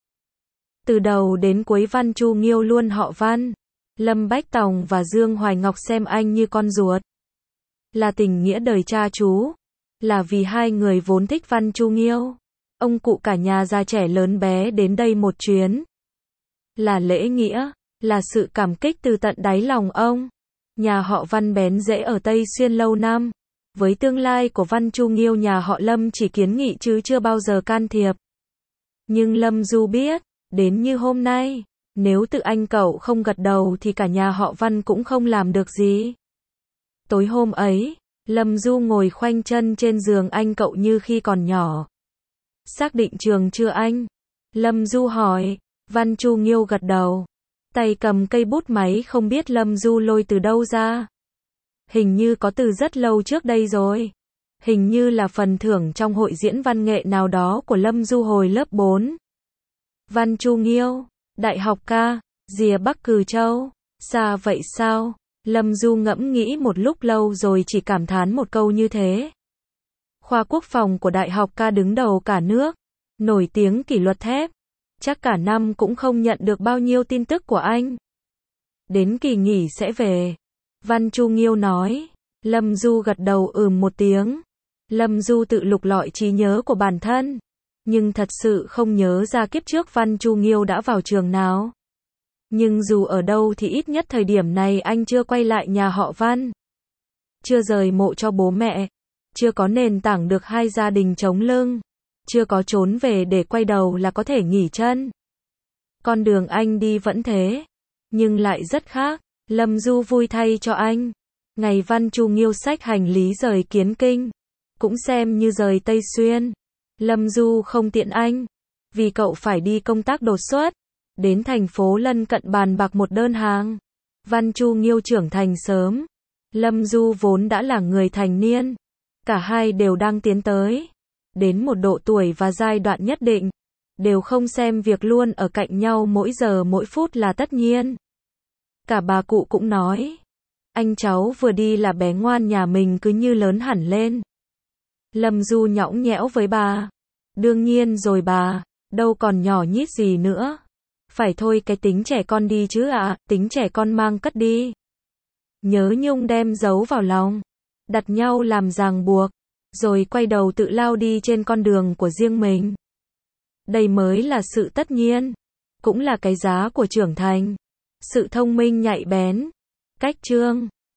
Từ đầu đến cuối Văn Chu Nghiêu luôn họ Văn. Lâm Bách Tòng và Dương Hoài Ngọc xem anh như con ruột. Là tình nghĩa đời cha chú. Là vì hai người vốn thích Văn Chu Nghiêu. Ông cụ cả nhà già trẻ lớn bé đến đây một chuyến. Là lễ nghĩa. Là sự cảm kích từ tận đáy lòng ông. Nhà họ Văn bén rễ ở Tây Xuyên lâu năm. Với tương lai của Văn Chu Nghiêu nhà họ Lâm chỉ kiến nghị chứ chưa bao giờ can thiệp. Nhưng Lâm Du biết, đến như hôm nay, nếu tự anh cậu không gật đầu thì cả nhà họ Văn cũng không làm được gì. Tối hôm ấy, Lâm Du ngồi khoanh chân trên giường anh cậu như khi còn nhỏ. Xác định trường chưa anh? Lâm Du hỏi. Văn Chu Nghiêu gật đầu. Tay cầm cây bút máy không biết Lâm Du lôi từ đâu ra. Hình như có từ rất lâu trước đây rồi. Hình như là phần thưởng trong hội diễn văn nghệ nào đó của Lâm Du hồi lớp bốn. Văn Chu Nghiêu, Đại học ca, rìa Bắc Cừ Châu. Xa vậy sao? Lâm Du ngẫm nghĩ một lúc lâu rồi chỉ cảm thán một câu như thế. Khoa quốc phòng của Đại học ca đứng đầu cả nước. Nổi tiếng kỷ luật thép. Chắc cả năm cũng không nhận được bao nhiêu tin tức của anh. Đến kỳ nghỉ sẽ về. Văn Chu Nghiêu nói. Lâm Du gật đầu ừm một tiếng. Lâm Du tự lục lọi trí nhớ của bản thân. Nhưng thật sự không nhớ ra kiếp trước Văn Chu Nghiêu đã vào trường nào. Nhưng dù ở đâu thì ít nhất thời điểm này anh chưa quay lại nhà họ Văn. Chưa rời mộ cho bố mẹ. Chưa có nền tảng được hai gia đình chống lưng. Chưa có trốn về để quay đầu là có thể nghỉ chân. Con đường anh đi vẫn thế. Nhưng lại rất khác. Lâm Du vui thay cho anh. Ngày Văn Chu Nghiêu xách hành lý rời Kiến Kinh. Cũng xem như rời Tây Xuyên. Lâm Du không tiện anh. Vì cậu phải đi công tác đột xuất. Đến thành phố lân cận bàn bạc một đơn hàng. Văn Chu Nghiêu trưởng thành sớm. Lâm Du vốn đã là người thành niên. Cả hai đều đang tiến tới. Đến một độ tuổi và giai đoạn nhất định. Đều không xem việc luôn ở cạnh nhau mỗi giờ mỗi phút là tất nhiên. Cả bà cụ cũng nói. Anh cháu vừa đi là bé ngoan nhà mình cứ như lớn hẳn lên. Lâm Du nhõng nhẽo với bà. Đương nhiên rồi bà, đâu còn nhỏ nhít gì nữa. Phải thôi cái tính trẻ con đi chứ ạ, à, tính trẻ con mang cất đi. Nhớ nhung đem giấu vào lòng. Đặt nhau làm ràng buộc. Rồi quay đầu tự lao đi trên con đường của riêng mình. Đây mới là sự tất nhiên. Cũng là cái giá của trưởng thành. Sự thông minh nhạy bén. Cách chương